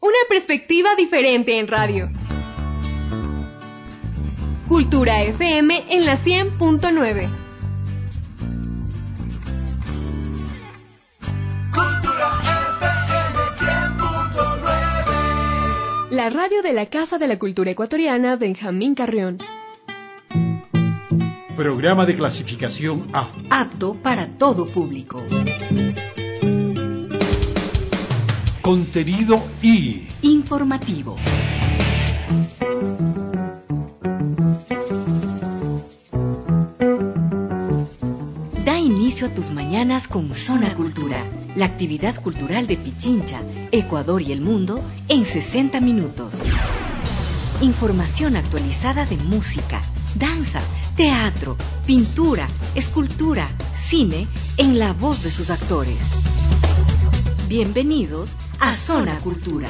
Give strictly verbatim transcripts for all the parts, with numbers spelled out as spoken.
Una perspectiva diferente en radio. Cultura F M en la cien punto nueve. Cultura F M cien punto nueve. La radio de la Casa de la Cultura Ecuatoriana Benjamín Carrión. Programa de clasificación A. Apto para todo público. Contenido I. Informativo. Da inicio a tus mañanas con Zona Cultura, la actividad cultural de Pichincha, Ecuador y el mundo en sesenta minutos. Información actualizada de música, danza, teatro, pintura, escultura, cine, en la voz de sus actores. Bienvenidos a Zona Cultura.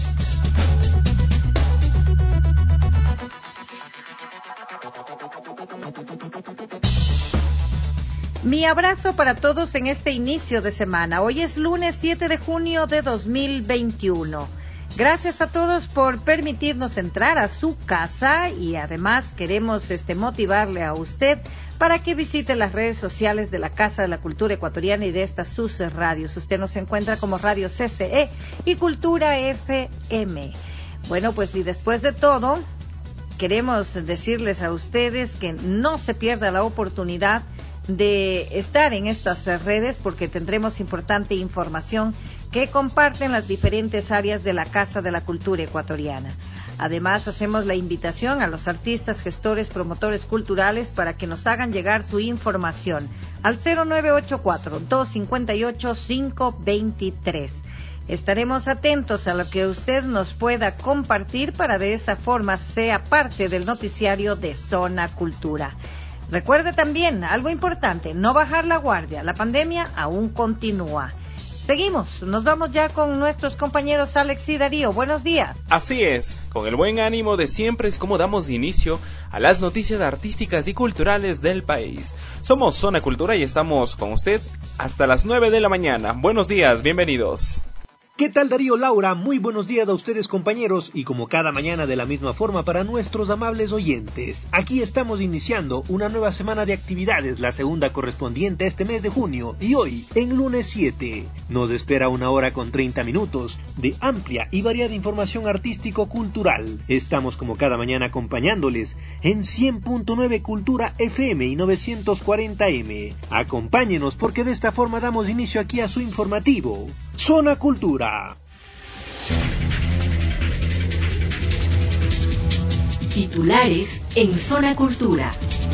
Mi abrazo para todos en este inicio de semana. Hoy es lunes siete de junio de dos mil veintiuno. Gracias a todos por permitirnos entrar a su casa y además queremos este, motivarle a usted para que visite las redes sociales de la Casa de la Cultura Ecuatoriana y de estas sus radios. Usted nos encuentra como Radio C C E y Cultura F M. Bueno, pues y después de todo, queremos decirles a ustedes que no se pierda la oportunidad de estar en estas redes porque tendremos importante información que comparten las diferentes áreas de la Casa de la Cultura Ecuatoriana. Además, hacemos la invitación a los artistas, gestores, promotores culturales para que nos hagan llegar su información al cero nueve ocho cuatro, dos cinco ocho, cinco dos tres. Estaremos atentos a lo que usted nos pueda compartir para de esa forma sea parte del noticiario de Zona Cultura. Recuerde también, algo importante, no bajar la guardia, la pandemia aún continúa. Seguimos, nos vamos ya con nuestros compañeros Alex y Darío. Buenos días. Así es, con el buen ánimo de siempre es como damos inicio a las noticias artísticas y culturales del país. Somos Zona Cultura y estamos con usted hasta las nueve de la mañana. Buenos días, bienvenidos. ¿Qué tal, Darío, Laura? Muy buenos días a ustedes, compañeros, y como cada mañana de la misma forma para nuestros amables oyentes. Aquí estamos iniciando una nueva semana de actividades, la segunda correspondiente a este mes de junio, y hoy, en lunes siete, nos espera una hora con treinta minutos de amplia y variada información artístico-cultural. Estamos como cada mañana acompañándoles en cien punto nueve Cultura F M y novecientos cuarenta eme. Acompáñenos porque de esta forma damos inicio aquí a su informativo. Zona Cultura. Titulares en Zona Cultura.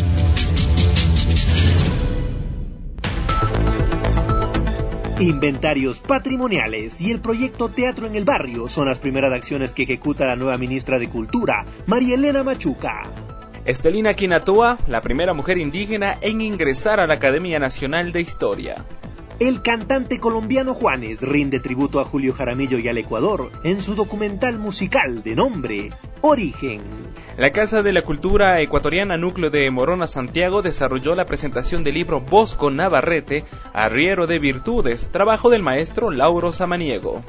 Inventarios patrimoniales y el proyecto Teatro en el Barrio son las primeras acciones que ejecuta la nueva ministra de Cultura, María Elena Machuca. Estelina Quinatúa, la primera mujer indígena en ingresar a la Academia Nacional de Historia. El cantante colombiano Juanes rinde tributo a Julio Jaramillo y al Ecuador en su documental musical de nombre Origen. La Casa de la Cultura Ecuatoriana Núcleo de Morona Santiago desarrolló la presentación del libro Bosco Navarrete, Arriero de Virtudes, trabajo del maestro Lauro Samaniego.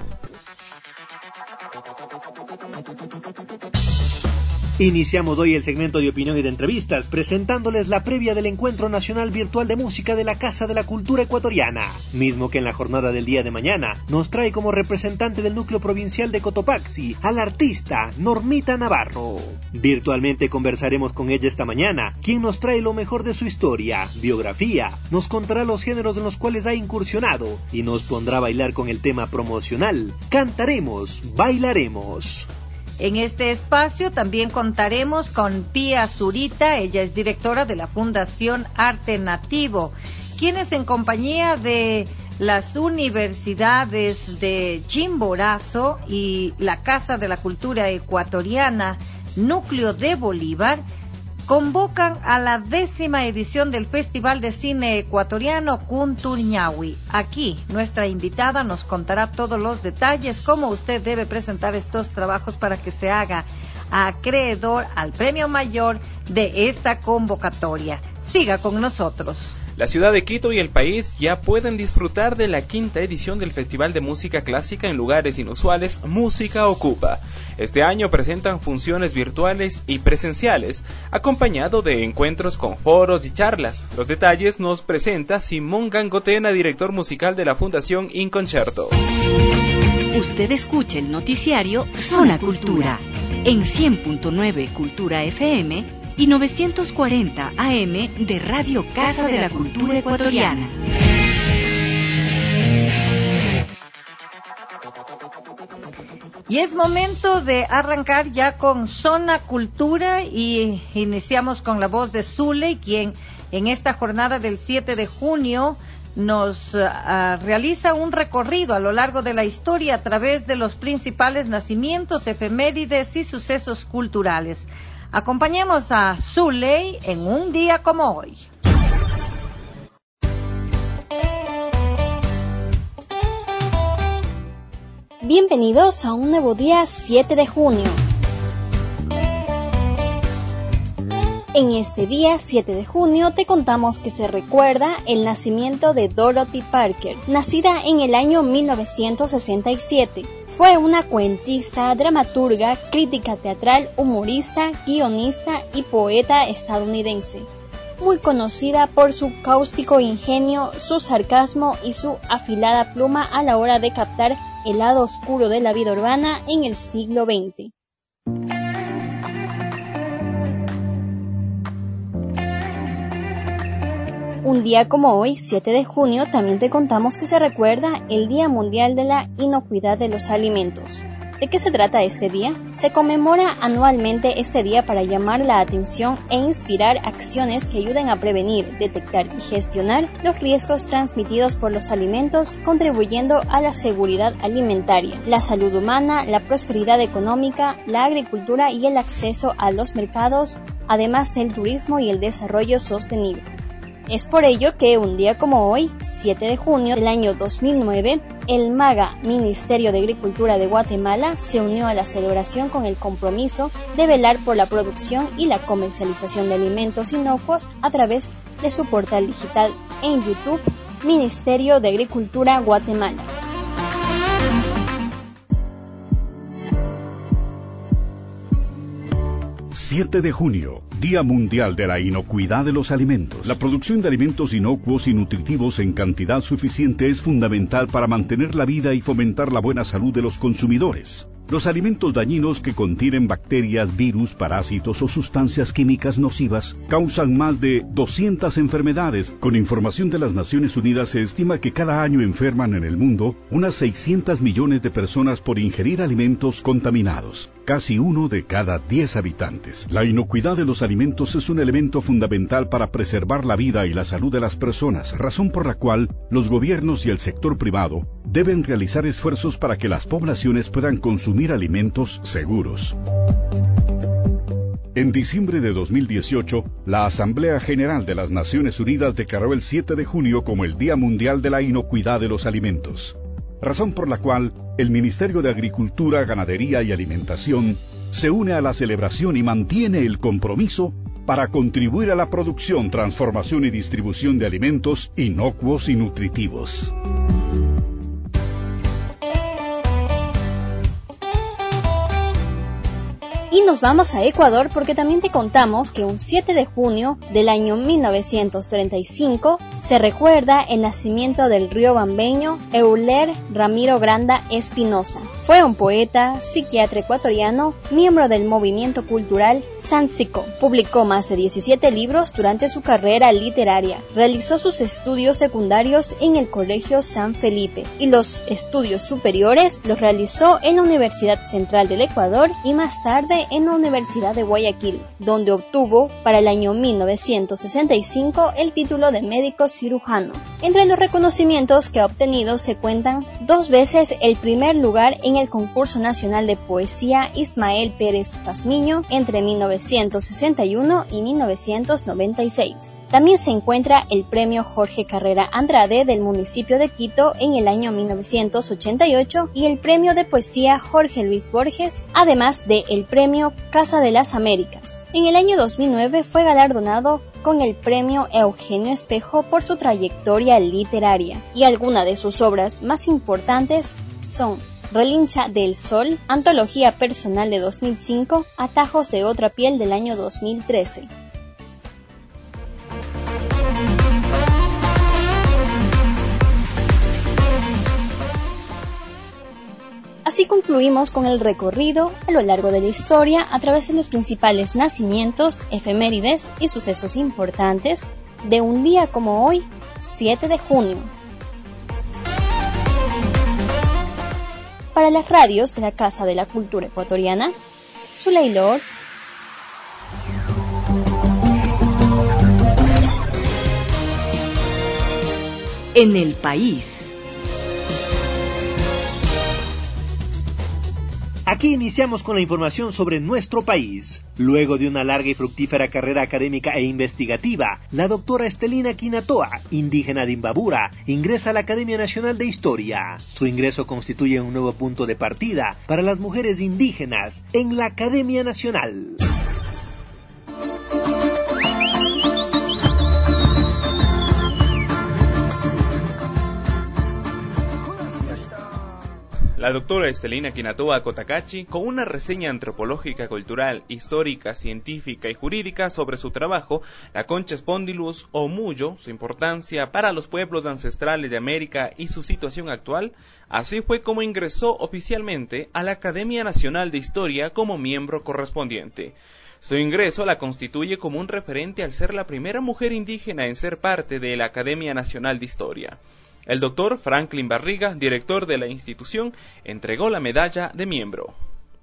Iniciamos hoy el segmento de opinión y de entrevistas presentándoles la previa del Encuentro Nacional Virtual de Música de la Casa de la Cultura Ecuatoriana, mismo que en la jornada del día de mañana nos trae como representante del núcleo provincial de Cotopaxi al artista Normita Navarro. Virtualmente conversaremos con ella esta mañana, quien nos trae lo mejor de su historia, biografía, nos contará los géneros en los cuales ha incursionado y nos pondrá a bailar con el tema promocional Cantaremos, Bailaremos. En este espacio también contaremos con Pía Zurita, ella es directora de la Fundación Arte Nativo, quienes en compañía de las universidades de Chimborazo y la Casa de la Cultura Ecuatoriana, Núcleo de Bolívar, convocan a la décima edición del Festival de Cine Ecuatoriano Cunturñahui. Aquí, nuestra invitada nos contará todos los detalles, cómo usted debe presentar estos trabajos para que se haga acreedor al premio mayor de esta convocatoria. Siga con nosotros. La ciudad de Quito y el país ya pueden disfrutar de la quinta edición del Festival de Música Clásica en lugares inusuales Música Ocupa. Este año presentan funciones virtuales y presenciales, acompañado de encuentros con foros y charlas. Los detalles nos presenta Simón Gangotena, director musical de la Fundación Inconcerto. Usted escucha el noticiario Zona Cultura en cien punto nueve Cultura F M y novecientos cuarenta A M de Radio Casa de la Cultura Ecuatoriana. Y es momento de arrancar ya con Zona Cultura y iniciamos con la voz de Zule, quien en esta jornada del siete de junio nos uh, realiza un recorrido a lo largo de la historia a través de los principales nacimientos, efemérides y sucesos culturales. Acompañemos a Zule en un día como hoy. Bienvenidos a un nuevo día siete de junio. En este día siete de junio te contamos que se recuerda el nacimiento de Dorothy Parker, nacida en el año mil novecientos sesenta y siete. Fue una cuentista, dramaturga, crítica teatral, humorista, guionista y poeta estadounidense. Muy conocida por su cáustico ingenio, su sarcasmo y su afilada pluma a la hora de captar el lado oscuro de la vida urbana en el siglo veinte. Un día como hoy, siete de junio, también te contamos que se recuerda el Día Mundial de la Inocuidad de los Alimentos. ¿De qué se trata este día? Se conmemora anualmente este día para llamar la atención e inspirar acciones que ayuden a prevenir, detectar y gestionar los riesgos transmitidos por los alimentos, contribuyendo a la seguridad alimentaria, la salud humana, la prosperidad económica, la agricultura y el acceso a los mercados, además del turismo y el desarrollo sostenible. Es por ello que un día como hoy, siete de junio del año dos mil nueve, el MAGA, Ministerio de Agricultura de Guatemala, se unió a la celebración con el compromiso de velar por la producción y la comercialización de alimentos inocuos a través de su portal digital en YouTube, Ministerio de Agricultura Guatemala. siete de junio, Día Mundial de la Inocuidad de los Alimentos. La producción de alimentos inocuos y nutritivos en cantidad suficiente es fundamental para mantener la vida y fomentar la buena salud de los consumidores. Los alimentos dañinos que contienen bacterias, virus, parásitos o sustancias químicas nocivas causan más de doscientas enfermedades. Con información de las Naciones Unidas se estima que cada año enferman en el mundo unas seiscientos millones de personas por ingerir alimentos contaminados, casi uno de cada diez habitantes. La inocuidad de los alimentos es un elemento fundamental para preservar la vida y la salud de las personas, razón por la cual los gobiernos y el sector privado deben realizar esfuerzos para que las poblaciones puedan consumir alimentos seguros. En diciembre de dos mil dieciocho, la Asamblea General de las Naciones Unidas declaró el siete de junio como el Día Mundial de la Inocuidad de los Alimentos, razón por la cual el Ministerio de Agricultura, Ganadería y Alimentación se une a la celebración y mantiene el compromiso para contribuir a la producción, transformación y distribución de alimentos inocuos y nutritivos. Y nos vamos a Ecuador porque también te contamos que un siete de junio del año mil novecientos treinta y cinco se recuerda el nacimiento del riobambeño Euler Ramiro Granda Espinosa. Fue un poeta, psiquiatra ecuatoriano, miembro del movimiento cultural Sáncico. Publicó más de diecisiete libros durante su carrera literaria. Realizó sus estudios secundarios en el Colegio San Felipe y los estudios superiores los realizó en la Universidad Central del Ecuador y más tarde en la Universidad de Guayaquil, donde obtuvo para el año mil novecientos sesenta y cinco el título de médico cirujano. Entre los reconocimientos que ha obtenido se cuentan dos veces el primer lugar en el concurso nacional de poesía Ismael Pérez Pazmiño entre mil novecientos sesenta y uno y mil novecientos noventa y seis. También se encuentra el premio Jorge Carrera Andrade del municipio de Quito en el año mil novecientos ochenta y ocho y el premio de poesía Jorge Luis Borges, además de el premio Premio Casa de las Américas. En el año dos mil nueve fue galardonado con el Premio Eugenio Espejo por su trayectoria literaria, y algunas de sus obras más importantes son Relincha del Sol, Antología Personal de dos mil cinco, Atajos de otra piel del año dos mil trece. Así concluimos con el recorrido a lo largo de la historia a través de los principales nacimientos, efemérides y sucesos importantes de un día como hoy, siete de junio. Para las radios de la Casa de la Cultura Ecuatoriana, Zuley Lor. En el país. Aquí iniciamos con la información sobre nuestro país. Luego de una larga y fructífera carrera académica e investigativa, la doctora Estelina Quinatoa, indígena de Imbabura, ingresa a la Academia Nacional de Historia. Su ingreso constituye un nuevo punto de partida para las mujeres indígenas en la Academia Nacional. La doctora Estelina Quinatoa Cotacachi, con una reseña antropológica, cultural, histórica, científica y jurídica sobre su trabajo, la concha Spondylus o Muyo, su importancia para los pueblos ancestrales de América y su situación actual, así fue como ingresó oficialmente a la Academia Nacional de Historia como miembro correspondiente. Su ingreso la constituye como un referente al ser la primera mujer indígena en ser parte de la Academia Nacional de Historia. El doctor Franklin Barriga, director de la institución, entregó la medalla de miembro.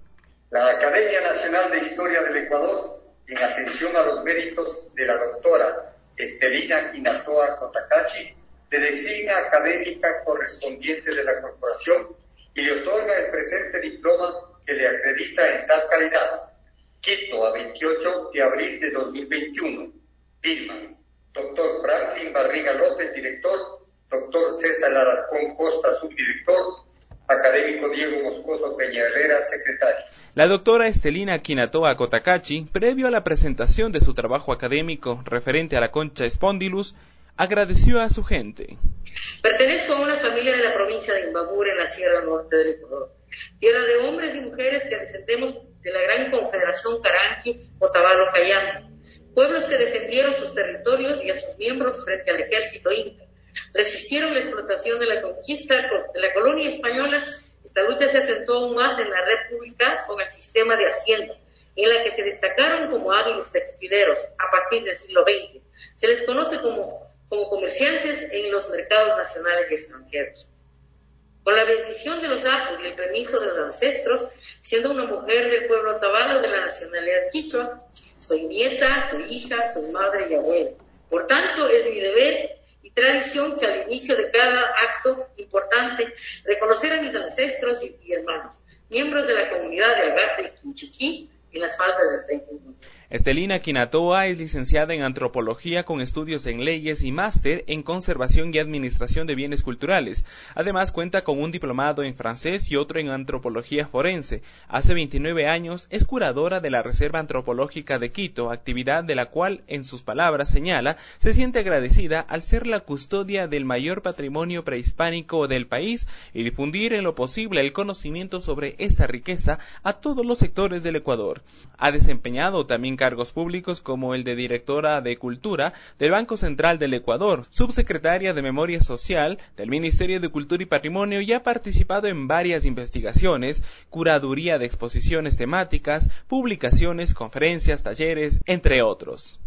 La Academia Nacional de Historia del Ecuador, en atención a los méritos de la doctora Estelina Quinatoa Cotacachi, le designa académica correspondiente de la corporación y le otorga el presente diploma que le acredita en tal calidad. Quito, a veintiocho de abril de dos mil veintiuno. Firman: doctor Franklin Barriga López, director; doctor César Alarcón Costa, subdirector; académico Diego Moscoso Peña Herrera, secretario. La doctora Estelina Quinatoa Cotacachi, previo a la presentación de su trabajo académico referente a la concha Spondylus, agradeció a su gente. Pertenezco a una familia de la provincia de Imbabura, en la Sierra Norte del Ecuador, tierra de hombres y mujeres que descendemos de la gran confederación Caranqui, Otavalo, Cayambe, pueblos que defendieron sus territorios y a sus miembros frente al ejército inca. Resistieron la explotación de la conquista de la colonia española. Esta lucha se acentuó aún más en la República con el sistema de hacienda, en la que se destacaron como hábiles textileros a partir del siglo veinte. Se les conoce como, como comerciantes en los mercados nacionales y extranjeros. Con la bendición de los apus y el permiso de los ancestros, siendo una mujer del pueblo otavalo de la nacionalidad quichua, soy nieta, soy hija, soy madre y abuela. Por tanto, es mi deber y tradición que al inicio de cada acto importante reconocer a mis ancestros y, y hermanos, miembros de la comunidad de Agate y Quinchiquí, en las faldas del treinta y uno. Estelina Quinatoa es licenciada en Antropología con estudios en Leyes y máster en Conservación y Administración de Bienes Culturales. Además cuenta con un diplomado en francés y otro en Antropología Forense. Hace veintinueve años es curadora de la Reserva Antropológica de Quito, actividad de la cual, en sus palabras, señala, se siente agradecida al ser la custodia del mayor patrimonio prehispánico del país y difundir en lo posible el conocimiento sobre esta riqueza a todos los sectores del Ecuador. Ha desempeñado también cargos públicos como el de directora de Cultura del Banco Central del Ecuador, subsecretaria de Memoria Social del Ministerio de Cultura y Patrimonio, y ha participado en varias investigaciones, curaduría de exposiciones temáticas, publicaciones, conferencias, talleres, entre otros.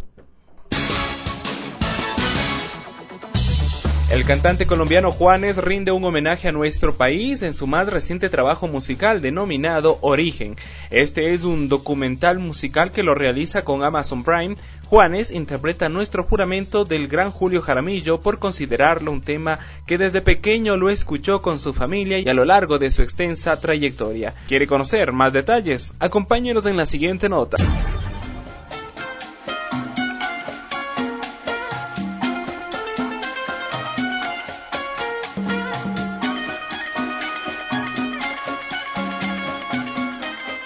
El cantante colombiano Juanes rinde un homenaje a nuestro país en su más reciente trabajo musical denominado Origen. Este es un documental musical que lo realiza con Amazon Prime. Juanes interpreta Nuestro Juramento del gran Julio Jaramillo por considerarlo un tema que desde pequeño lo escuchó con su familia y a lo largo de su extensa trayectoria. ¿Quiere conocer más detalles? Acompáñenos en la siguiente nota.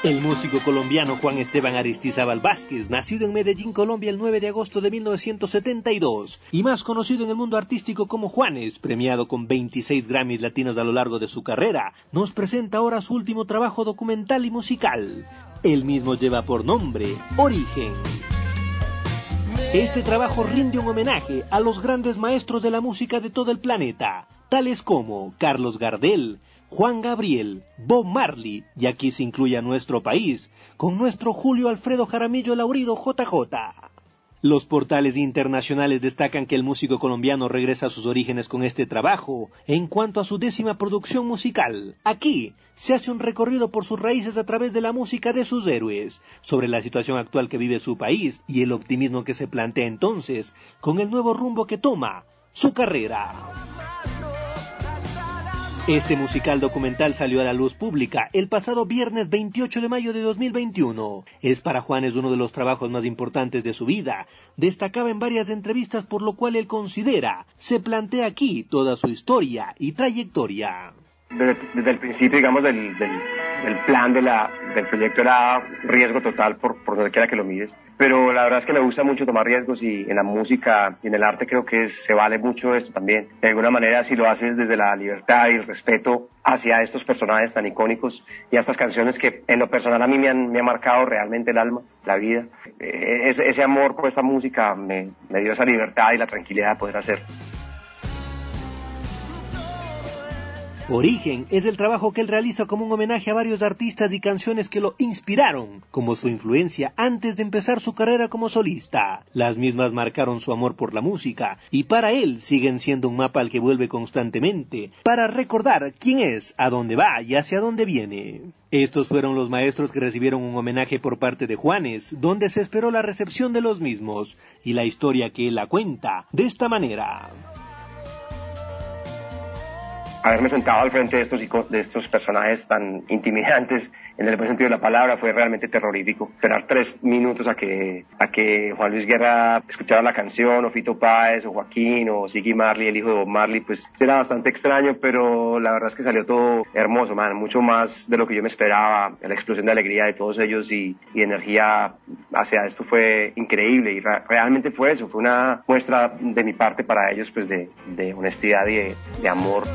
El músico colombiano Juan Esteban Aristizábal Vázquez, nacido en Medellín, Colombia, el nueve de agosto de mil novecientos setenta y dos, y más conocido en el mundo artístico como Juanes, premiado con veintiséis Grammys latinos a lo largo de su carrera, nos presenta ahora su último trabajo documental y musical. El mismo lleva por nombre Origen. Este trabajo rinde un homenaje a los grandes maestros de la música de todo el planeta, tales como Carlos Gardel, Juan Gabriel, Bob Marley, y aquí se incluye a nuestro país, con nuestro Julio Alfredo Jaramillo Laurido J J. Los portales internacionales destacan que el músico colombiano regresa a sus orígenes con este trabajo en cuanto a su décima producción musical. Aquí se hace un recorrido por sus raíces a través de la música de sus héroes, sobre la situación actual que vive su país y el optimismo que se plantea entonces con el nuevo rumbo que toma su carrera. Este musical documental salió a la luz pública el pasado viernes veintiocho de mayo de dos mil veintiuno. Es para Juanes uno de los trabajos más importantes de su vida. Destacaba en varias entrevistas, por lo cual él considera, se plantea aquí toda su historia y trayectoria. Desde, desde el principio, digamos, del, del, del plan de la, del proyecto era riesgo total por, por donde quiera que lo mires. Pero la verdad es que me gusta mucho tomar riesgos y en la música y en el arte creo que es, se vale mucho esto también. De alguna manera, si lo haces desde la libertad y el respeto hacia estos personajes tan icónicos y a estas canciones que en lo personal a mí me han, me ha marcado realmente el alma, la vida. Eh, ese, ese amor por esta música me, me dio esa libertad y la tranquilidad de poder hacerlo. Origen es el trabajo que él realiza como un homenaje a varios artistas y canciones que lo inspiraron, como su influencia antes de empezar su carrera como solista. Las mismas marcaron su amor por la música, y para él siguen siendo un mapa al que vuelve constantemente, para recordar quién es, a dónde va y hacia dónde viene. Estos fueron los maestros que recibieron un homenaje por parte de Juanes, donde se esperó la recepción de los mismos, y la historia que él la cuenta de esta manera. Haberme sentado al frente de estos, de estos personajes tan intimidantes, en el buen sentido de la palabra, fue realmente terrorífico. Esperar tres minutos a que, a que Juan Luis Guerra escuchara la canción, o Fito Páez, o Joaquín, o Ziggy Marley, el hijo de Bob Marley, pues era bastante extraño, pero la verdad es que salió todo hermoso, man, mucho más de lo que yo me esperaba. La explosión de alegría de todos ellos y, y energía hacia esto fue increíble, y ra- realmente fue eso, fue una muestra de mi parte para ellos, pues de, de honestidad y de, de amor.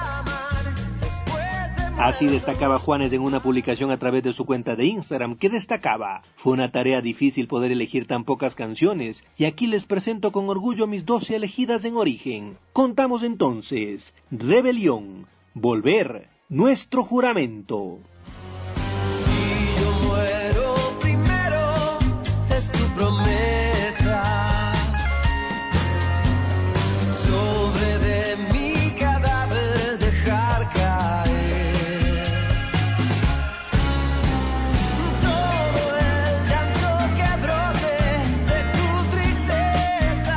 Así destacaba Juanes en una publicación a través de su cuenta de Instagram, que destacaba: fue una tarea difícil poder elegir tan pocas canciones, y aquí les presento con orgullo mis doce elegidas en Origen. Contamos entonces: Rebelión, Volver, Nuestro Juramento. Y yo muero primero, es tu promesa. Sobre de mi cadáver dejar caer todo el llanto que brote de tu tristeza.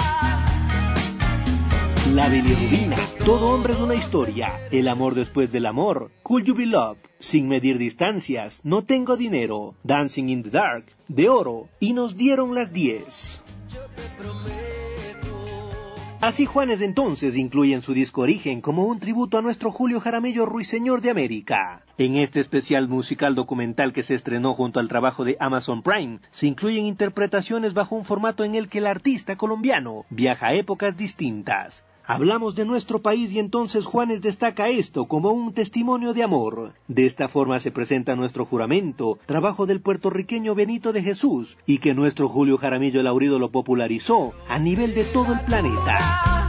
La bilirrubina, todo hombre es una historia, el amor después del amor, Could You Be Love, Sin medir distancias, No tengo dinero, Dancing in the Dark, De Oro, y Nos dieron las diez. Así Juanes entonces incluye en su disco Origen como un tributo a nuestro Julio Jaramillo Ruiseñor de América. En este especial musical documental que se estrenó junto al trabajo de Amazon Prime, se incluyen interpretaciones bajo un formato en el que el artista colombiano viaja a épocas distintas. Hablamos de nuestro país y entonces Juanes destaca esto como un testimonio de amor. De esta forma se presenta Nuestro Juramento, trabajo del puertorriqueño Benito de Jesús, y que nuestro Julio Jaramillo Laurido lo popularizó a nivel de todo el planeta.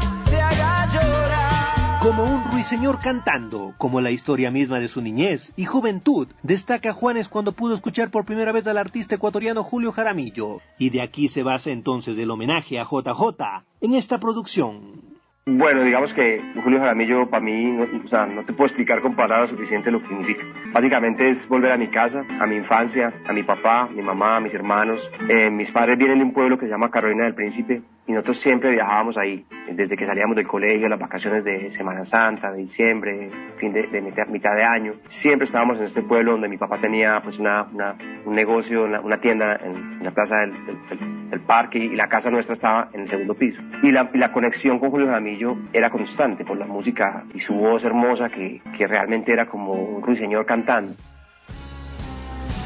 Como un ruiseñor cantando, como la historia misma de su niñez y juventud, destaca Juanes cuando pudo escuchar por primera vez al artista ecuatoriano Julio Jaramillo, y de aquí se basa entonces el homenaje a J J en esta producción. Bueno, digamos que Julio Jaramillo para mí, no, o sea, no te puedo explicar con palabras suficientes lo que significa. Básicamente es volver a mi casa, a mi infancia, a mi papá, mi mamá, a mis hermanos. Eh, mis padres vienen de un pueblo que se llama Carolina del Príncipe y nosotros siempre viajábamos ahí, desde que salíamos del colegio, las vacaciones de Semana Santa, de diciembre, fin de, de mitad, mitad de año. Siempre estábamos en este pueblo donde mi papá tenía pues una, una, un negocio, una, una tienda en, en la plaza del, del, del parque, y la casa nuestra estaba en el segundo piso. Y la, y la conexión con Julio Jaramillo era constante por la música y su voz hermosa que, que realmente era como un ruiseñor cantando.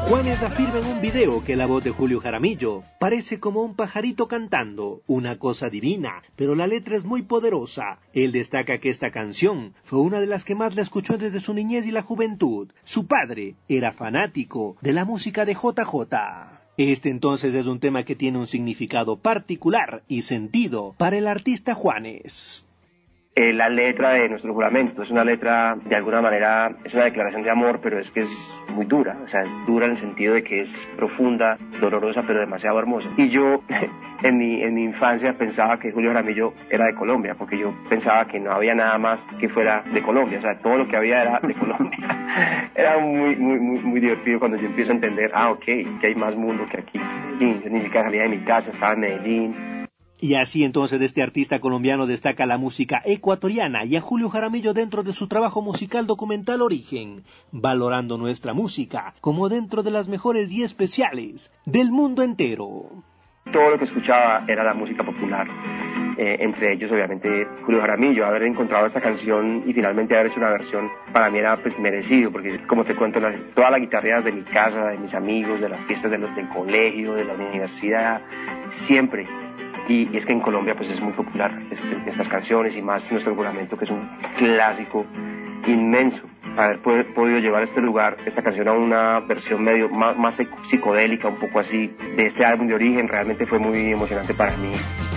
Juanes afirma en un video que la voz de Julio Jaramillo parece como un pajarito cantando, una cosa divina, pero la letra es muy poderosa. Él destaca que esta canción fue una de las que más la escuchó desde su niñez y la juventud. Su padre era fanático de la música de J J. Este entonces es un tema que tiene un significado particular y sentido para el artista Juanes. Eh, la letra de Nuestro Juramento es una letra, de alguna manera, es una declaración de amor, pero es que es muy dura, o sea, es dura en el sentido de que es profunda, dolorosa, pero demasiado hermosa. Y yo, en mi, en mi infancia, pensaba que Julio Jaramillo era de Colombia, porque yo pensaba que no había nada más que fuera de Colombia, o sea, todo lo que había era de Colombia. Era muy, muy, muy, muy divertido cuando yo empiezo a entender, ah, ok, que hay más mundo que aquí. Yo ni siquiera salía de mi casa, estaba en Medellín. Y así entonces de este artista colombiano destaca la música ecuatoriana y a Julio Jaramillo dentro de su trabajo musical documental Origen, valorando nuestra música como dentro de las mejores y especiales del mundo entero. Todo lo que escuchaba era la música popular, eh, entre ellos obviamente Julio Jaramillo. Haber encontrado esta canción y finalmente haber hecho una versión para mí era pues merecido, porque como te cuento, la, toda la guitarra de mi casa, de mis amigos, de las fiestas de los, del colegio, de la universidad, siempre. Y, y es que en Colombia pues es muy popular este, estas canciones, y más Nuestro Juramento, que es un clásico inmenso. Haber poder, podido llevar a este lugar, esta canción, a una versión medio más, más psicodélica, un poco así, de este álbum de Origen, realmente fue muy emocionante para mí.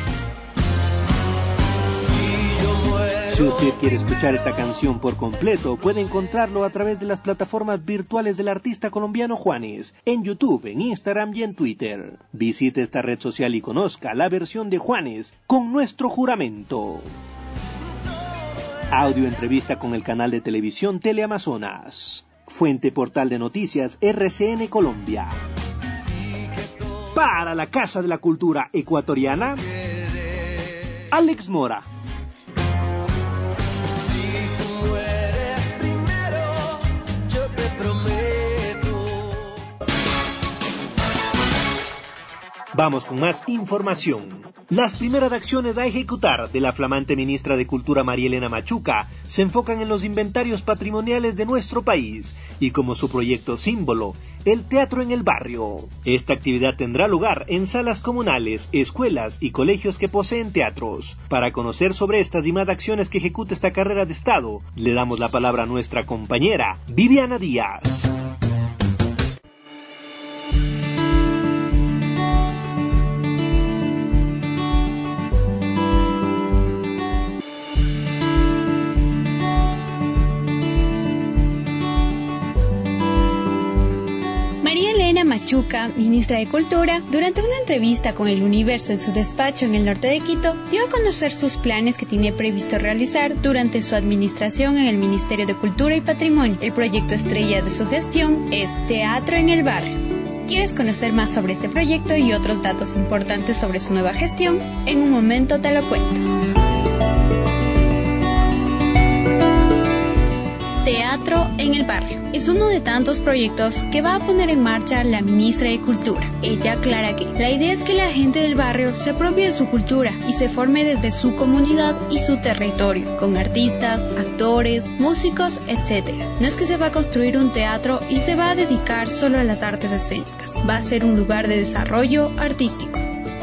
Si usted quiere escuchar esta canción por completo, puede encontrarlo a través de las plataformas virtuales del artista colombiano Juanes, en YouTube, en Instagram y en Twitter. Visite esta red social y conozca la versión de Juanes con Nuestro Juramento. Audio entrevista con el canal de televisión Teleamazonas. Fuente portal de noticias R C N Colombia. Para la Casa de la Cultura Ecuatoriana, Alex Mora. Vamos con más información. Las primeras acciones a ejecutar de la flamante ministra de Cultura María Elena Machuca se enfocan en los inventarios patrimoniales de nuestro país y como su proyecto símbolo, el Teatro en el Barrio. Esta actividad tendrá lugar en salas comunales, escuelas y colegios que poseen teatros. Para conocer sobre estas y más acciones que ejecuta esta carrera de Estado, le damos la palabra a nuestra compañera Viviana Díaz. Machuca, ministra de Cultura, durante una entrevista con El Universo en su despacho en el norte de Quito, dio a conocer sus planes que tiene previsto realizar durante su administración en el Ministerio de Cultura y Patrimonio. El proyecto estrella de su gestión es Teatro en el Barrio. ¿Quieres conocer más sobre este proyecto y otros datos importantes sobre su nueva gestión? En un momento te lo cuento. Teatro en el Barrio es uno de tantos proyectos que va a poner en marcha la ministra de Cultura. Ella aclara que la idea es que la gente del barrio se apropie de su cultura y se forme desde su comunidad y su territorio, con artistas, actores, músicos, etcétera. No es que se va a construir un teatro y se va a dedicar solo a las artes escénicas, va a ser un lugar de desarrollo artístico.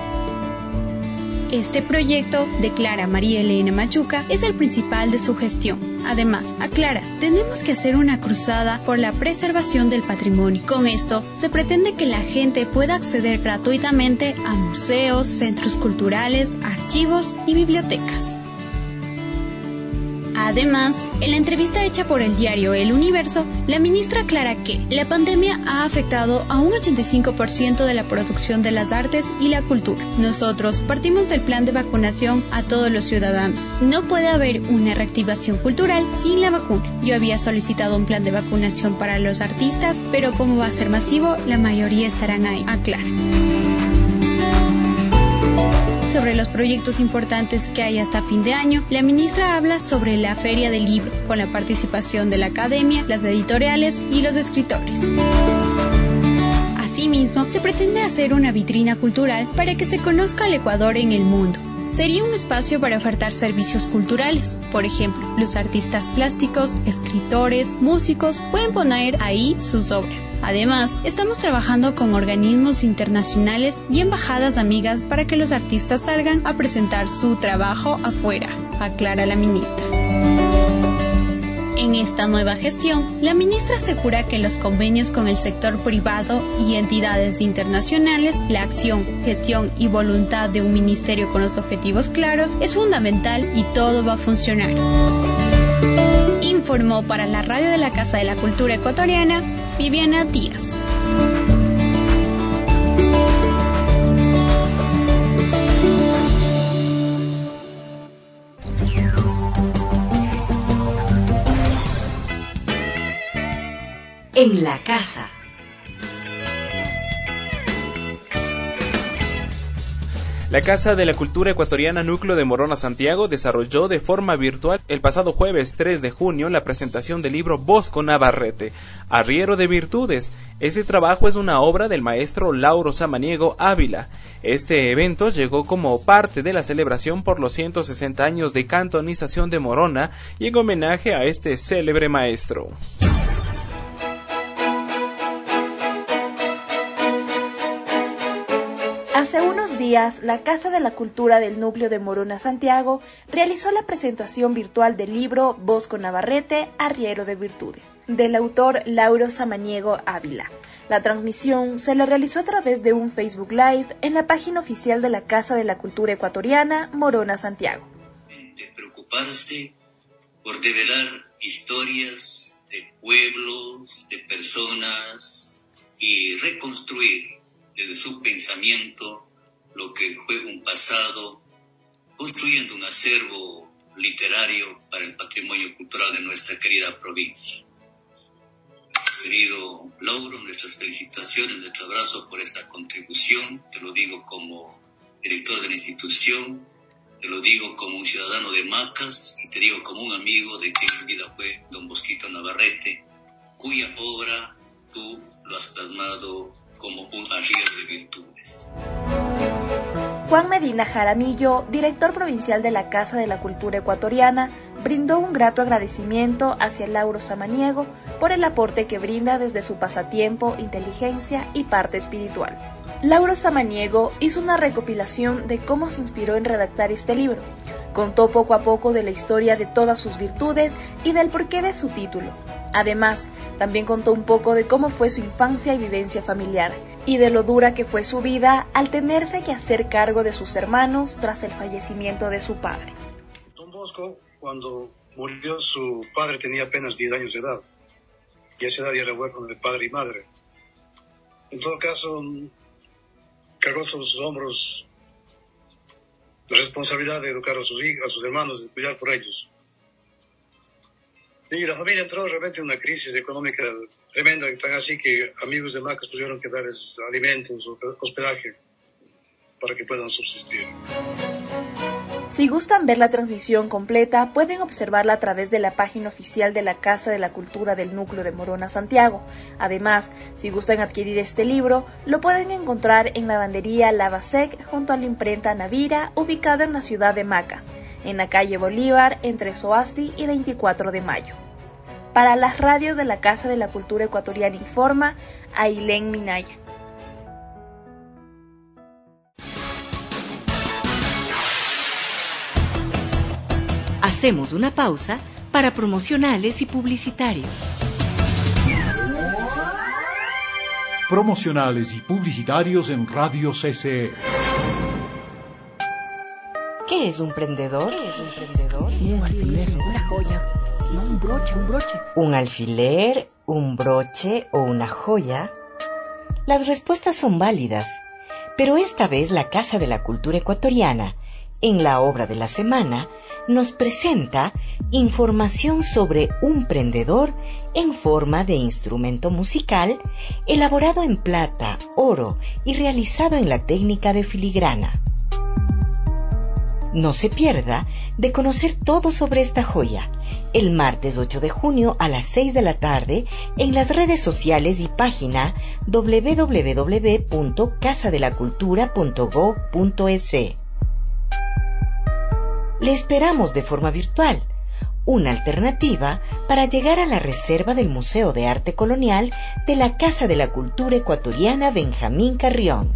Este proyecto, declara María Elena Machuca, es el principal de su gestión. Además, aclara, tenemos que hacer una cruzada por la preservación del patrimonio. Con esto, se pretende que la gente pueda acceder gratuitamente a museos, centros culturales, archivos y bibliotecas. Además, en la entrevista hecha por el diario El Universo, la ministra aclara que la pandemia ha afectado a un ochenta y cinco por ciento de la producción de las artes y la cultura. Nosotros partimos del plan de vacunación a todos los ciudadanos. No puede haber una reactivación cultural sin la vacuna. Yo había solicitado un plan de vacunación para los artistas, pero como va a ser masivo, la mayoría estarán ahí, aclara. Sobre los proyectos importantes que hay hasta fin de año, la ministra habla sobre la Feria del Libro, con la participación de la academia, las editoriales y los escritores. Asimismo, se pretende hacer una vitrina cultural para que se conozca al Ecuador en el mundo. sería un espacio para ofertar servicios culturales. Por ejemplo, los artistas plásticos, escritores, músicos pueden poner ahí sus obras. Además, estamos trabajando con organismos internacionales y embajadas amigas para que los artistas salgan a presentar su trabajo afuera, aclara la ministra. En esta nueva gestión, la ministra asegura que los convenios con el sector privado y entidades internacionales, la acción, gestión y voluntad de un ministerio con los objetivos claros es fundamental y todo va a funcionar. Informó para la radio de la Casa de la Cultura Ecuatoriana, Viviana Díaz. En la casa. La Casa de la Cultura Ecuatoriana Núcleo de Morona Santiago desarrolló de forma virtual el pasado jueves tres de junio la presentación del libro Bosco Navarrete, Arriero de Virtudes. Este trabajo es una obra del maestro Lauro Samaniego Ávila. Este evento llegó como parte de la celebración por los ciento sesenta años de cantonización de Morona y en homenaje a este célebre maestro. Hace unos días, la Casa de la Cultura del Núcleo de Morona Santiago realizó la presentación virtual del libro Bosco Navarrete, Arriero de Virtudes, del autor Lauro Samaniego Ávila. La transmisión se le realizó a través de un Facebook Live en la página oficial de la Casa de la Cultura Ecuatoriana, Morona Santiago. De preocuparse por develar historias de pueblos, de personas y reconstruir desde su pensamiento lo que fue un pasado, construyendo un acervo literario para el patrimonio cultural de nuestra querida provincia. Querido Lauro, nuestras felicitaciones, nuestro abrazo por esta contribución, te lo digo como director de la institución, te lo digo como un ciudadano de Macas y te digo como un amigo de quien en vida fue don Bosquito Navarrete, cuya obra tú lo has plasmado como un arriero de virtudes. Juan Medina Jaramillo, director provincial de la Casa de la Cultura Ecuatoriana, brindó un grato agradecimiento hacia Lauro Samaniego por el aporte que brinda desde su pasatiempo, inteligencia y parte espiritual. Lauro Samaniego hizo una recopilación de cómo se inspiró en redactar este libro. Contó poco a poco de la historia de todas sus virtudes y del porqué de su título. Además, también contó un poco de cómo fue su infancia y vivencia familiar, y de lo dura que fue su vida al tenerse que hacer cargo de sus hermanos tras el fallecimiento de su padre. Don Bosco, cuando murió su padre, tenía apenas diez años de edad, y a esa edad ya era huérfano de padre y madre. En todo caso, cargó sobre sus hombros la responsabilidad de educar a sus hijos, a sus hermanos, de cuidar por ellos. Y la familia entró realmente en una crisis económica tremenda, tan así que amigos de Macas tuvieron que darles alimentos o hospedaje para que puedan subsistir. Si gustan ver la transmisión completa, pueden observarla a través de la página oficial de la Casa de la Cultura del Núcleo de Morona Santiago. Además, si gustan adquirir este libro, lo pueden encontrar en la lavandería Lavasec junto a la imprenta Navira, ubicada en la ciudad de Macas, en la calle Bolívar, entre Soasti y veinticuatro de mayo. Para las radios de la Casa de la Cultura Ecuatoriana informa Ailén Minaya. Hacemos una pausa para promocionales y publicitarios. Promocionales y publicitarios en Radio C C E. ¿Qué es un prendedor? ¿Qué es un prendedor? Un alfiler, una joya, no, un broche, un broche. ¿Un alfiler, un broche o una joya? Las respuestas son válidas, pero esta vez la Casa de la Cultura Ecuatoriana, en la obra de la semana, nos presenta información sobre un prendedor en forma de instrumento musical elaborado en plata, oro y realizado en la técnica de filigrana. No se pierda de conocer todo sobre esta joya el martes ocho de junio a las seis de la tarde en las redes sociales y página doble u doble u doble u punto casa de la cultura punto gob punto es. Le esperamos de forma virtual, una alternativa para llegar a la reserva del Museo de Arte Colonial de la Casa de la Cultura Ecuatoriana Benjamín Carrión.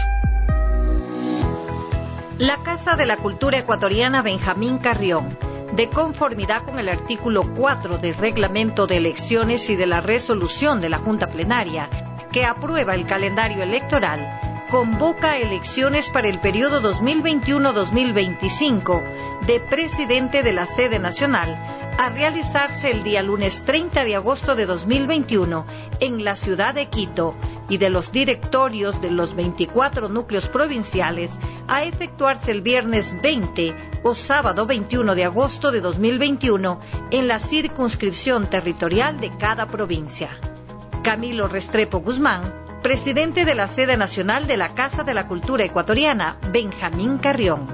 La Casa de la Cultura Ecuatoriana Benjamín Carrión, de conformidad con el artículo cuatro del Reglamento de Elecciones y de la resolución de la Junta Plenaria, que aprueba el calendario electoral, convoca elecciones para el periodo dos mil veintiuno a dos mil veinticinco de presidente de la sede nacional, a realizarse el día lunes treinta de agosto de dos mil veintiuno en la ciudad de Quito, y de los directorios de los veinticuatro núcleos provinciales a efectuarse el viernes veinte o sábado veintiuno de agosto de dos mil veintiuno en la circunscripción territorial de cada provincia. Camilo Restrepo Guzmán, presidente de la sede nacional de la Casa de la Cultura Ecuatoriana Benjamín Carrión.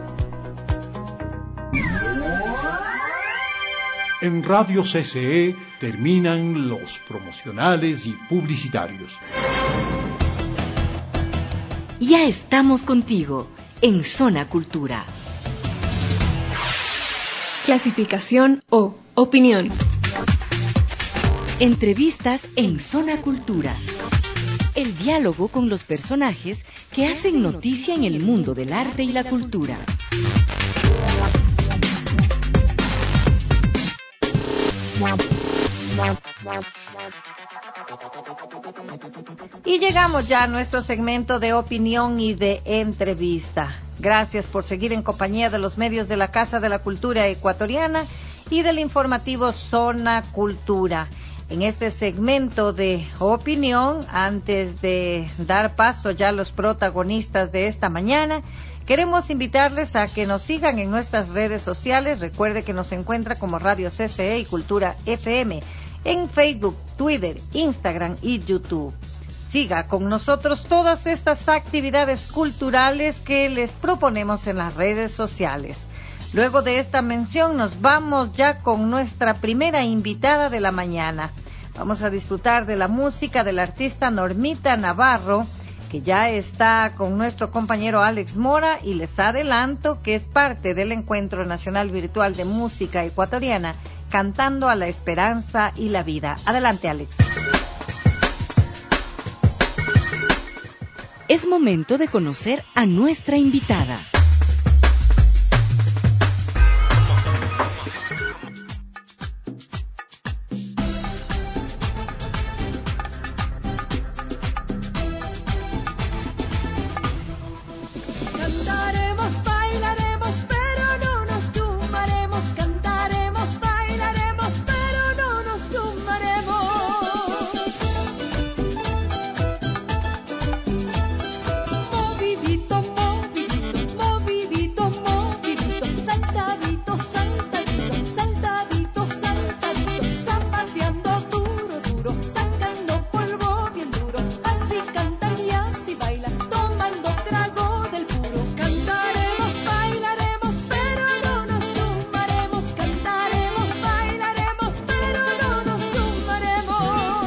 En Radio C C E terminan los promocionales y publicitarios. Ya estamos contigo en Zona Cultura. Clasificación O. Opinión. Entrevistas en Zona Cultura. El diálogo con los personajes que hacen noticia en el mundo del arte y la cultura. Y llegamos ya a nuestro segmento de opinión y de entrevista. Gracias por seguir en compañía de los medios de la Casa de la Cultura Ecuatoriana y del informativo Zona Cultura. En este segmento de opinión, antes de dar paso ya a los protagonistas de esta mañana, queremos invitarles a que nos sigan en nuestras redes sociales. Recuerde que nos encuentra como Radio C C E y Cultura F M en Facebook, Twitter, Instagram y YouTube. Siga con nosotros todas estas actividades culturales que les proponemos en las redes sociales. Luego de esta mención nos vamos ya con nuestra primera invitada de la mañana. Vamos a disfrutar de la música del artista Normita Navarro, que ya está con nuestro compañero Alex Mora, y les adelanto que es parte del Encuentro Nacional Virtual de Música Ecuatoriana, Cantando a la Esperanza y la Vida. Adelante, Alex. Es momento de conocer a nuestra invitada. Cantaremos, bailaremos, pero no nos tumbaremos. Cantaremos, bailaremos, pero no nos tumbaremos. Movidito, movidito, movidito, movidito, saltadito, saltadito, saltadito, saltadito, zapateando duro, duro, sacando polvo bien duro. Así cantan y así bailan, tomando trago del puro. Cantaremos, bailaremos, pero no nos tumbaremos. Cantaremos, bailaremos, pero no nos tumbaremos.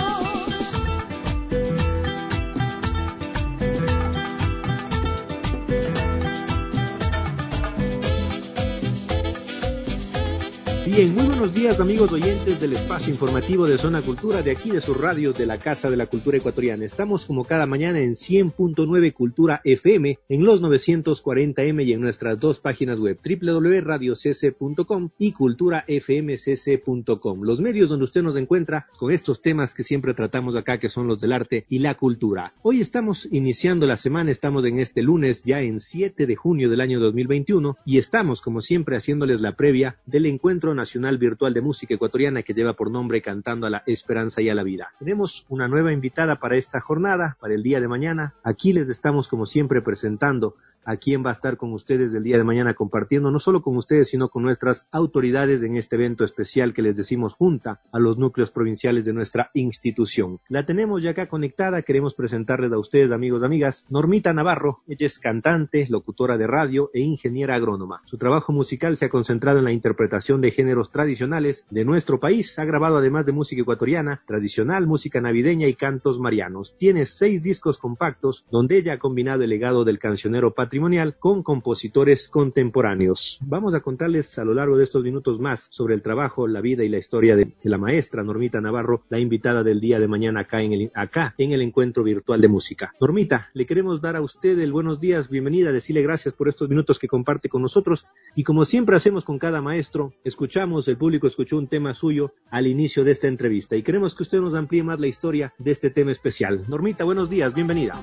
Bien, muy buenos días amigos oyentes del espacio informativo de Zona Cultura, de aquí de sus radios de la Casa de la Cultura Ecuatoriana. Estamos como cada mañana en cien punto nueve Cultura F M, en los novecientos cuarenta M y en nuestras dos páginas web, doble u doble u doble u punto radio c c punto com y cultura f m c c punto com. Los medios donde usted nos encuentra con estos temas que siempre tratamos acá, que son los del arte y la cultura. Hoy estamos iniciando la semana, estamos en este lunes, ya en siete de junio del año dos mil veintiuno, y estamos como siempre haciéndoles la previa del Encuentro Nacional Virtual de Música Ecuatoriana, que lleva por nombre Cantando a la Esperanza y a la Vida. Tenemos una nueva invitada para esta jornada, para el día de mañana. Aquí les estamos como siempre presentando a quién va a estar con ustedes el día de mañana, compartiendo no solo con ustedes, sino con nuestras autoridades en este evento especial que les decimos junta a los núcleos provinciales de nuestra institución. La tenemos ya acá conectada, queremos presentarles a ustedes, amigos y amigas, Normita Navarro. Ella es cantante, locutora de radio e ingeniera agrónoma. Su trabajo musical se ha concentrado en la interpretación de géneros tradicionales tradicionales de nuestro país. Ha grabado además de música ecuatoriana, tradicional, música navideña y cantos marianos. Tiene seis discos compactos donde ella ha combinado el legado del cancionero patrimonial con compositores contemporáneos. Vamos a contarles a lo largo de estos minutos más sobre el trabajo, la vida y la historia de, de la maestra Normita Navarro, la invitada del día de mañana acá en el, acá en el encuentro virtual de música. Normita, le queremos dar a usted el buenos días, bienvenida, decirle gracias por estos minutos que comparte con nosotros y como siempre hacemos con cada maestro, escuchamos, el público escuchó un tema suyo al inicio de esta entrevista y queremos que usted nos amplíe más la historia de este tema especial. Normita, buenos días, bienvenida.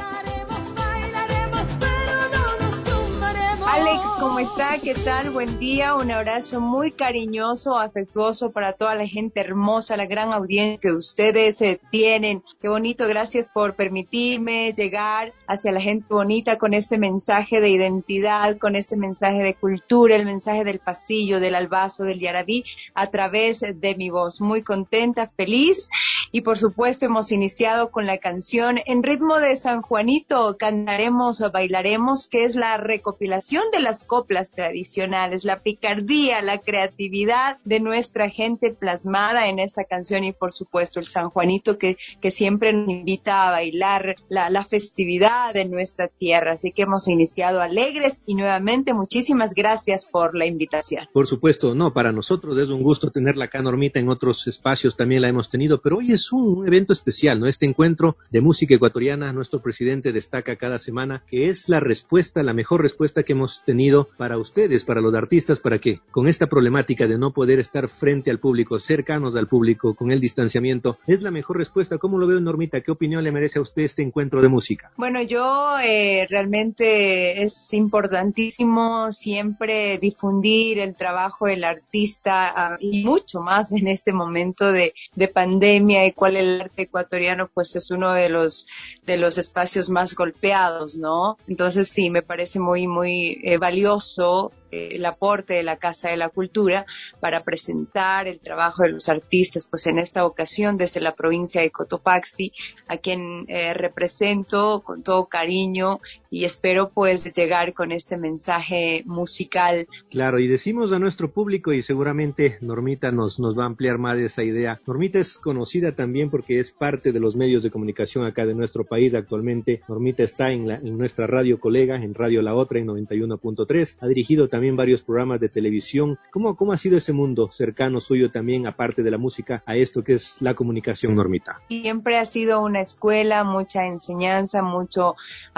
Alex, ¿cómo está? ¿Qué tal? Buen día, un abrazo muy cariñoso, afectuoso para toda la gente hermosa, la gran audiencia que ustedes eh, tienen. Qué bonito, gracias por permitirme llegar hacia la gente bonita con este mensaje de identidad, con este mensaje de cultura, el mensaje del pasillo, del albazo, del yarabí, a través de mi voz. Muy contenta, feliz y por supuesto hemos iniciado con la canción en ritmo de San Juanito, cantaremos o bailaremos, que es la recopilación de las coplas tradicionales, la picardía, la creatividad de nuestra gente plasmada en esta canción y por supuesto el San Juanito que, que siempre nos invita a bailar la, la festividad de nuestra tierra. Así que hemos iniciado alegres y nuevamente muchísimas gracias por la invitación. Por supuesto, no, para nosotros es un gusto tenerla acá, Normita, en otros espacios también la hemos tenido, pero hoy es un evento especial, ¿no? Este encuentro de música ecuatoriana, nuestro presidente destaca cada semana que es la respuesta, la mejor respuesta que hemos tenido para ustedes, para los artistas, para que con esta problemática de no poder estar frente al público, cercanos al público, con el distanciamiento, es la mejor respuesta. ¿Cómo lo veo, Normita? ¿Qué opinión le merece a usted este encuentro de música? Bueno, yo eh, realmente es importantísimo siempre difundir el trabajo del artista uh, y mucho más en este momento de, de pandemia y cuál el arte ecuatoriano pues es uno de los de los espacios más golpeados, ¿no? Entonces sí, me parece muy muy eh, valioso el aporte de la Casa de la Cultura para presentar el trabajo de los artistas, pues en esta ocasión desde la provincia de Cotopaxi, a quien eh, represento con todo cariño y espero pues llegar con este mensaje musical. Claro, y decimos a nuestro público y seguramente Normita nos, nos va a ampliar más esa idea. Normita es conocida también porque es parte de los medios de comunicación acá de nuestro país actualmente. Normita está en, la, en nuestra radio colega, en Radio La Otra, en noventa y uno punto tres, ha dirigido también varios programas de televisión. ¿Cómo, cómo ha sido ese mundo cercano suyo también, aparte de la música, a esto que es la comunicación, Normita? Siempre ha sido una escuela, mucha enseñanza, mucho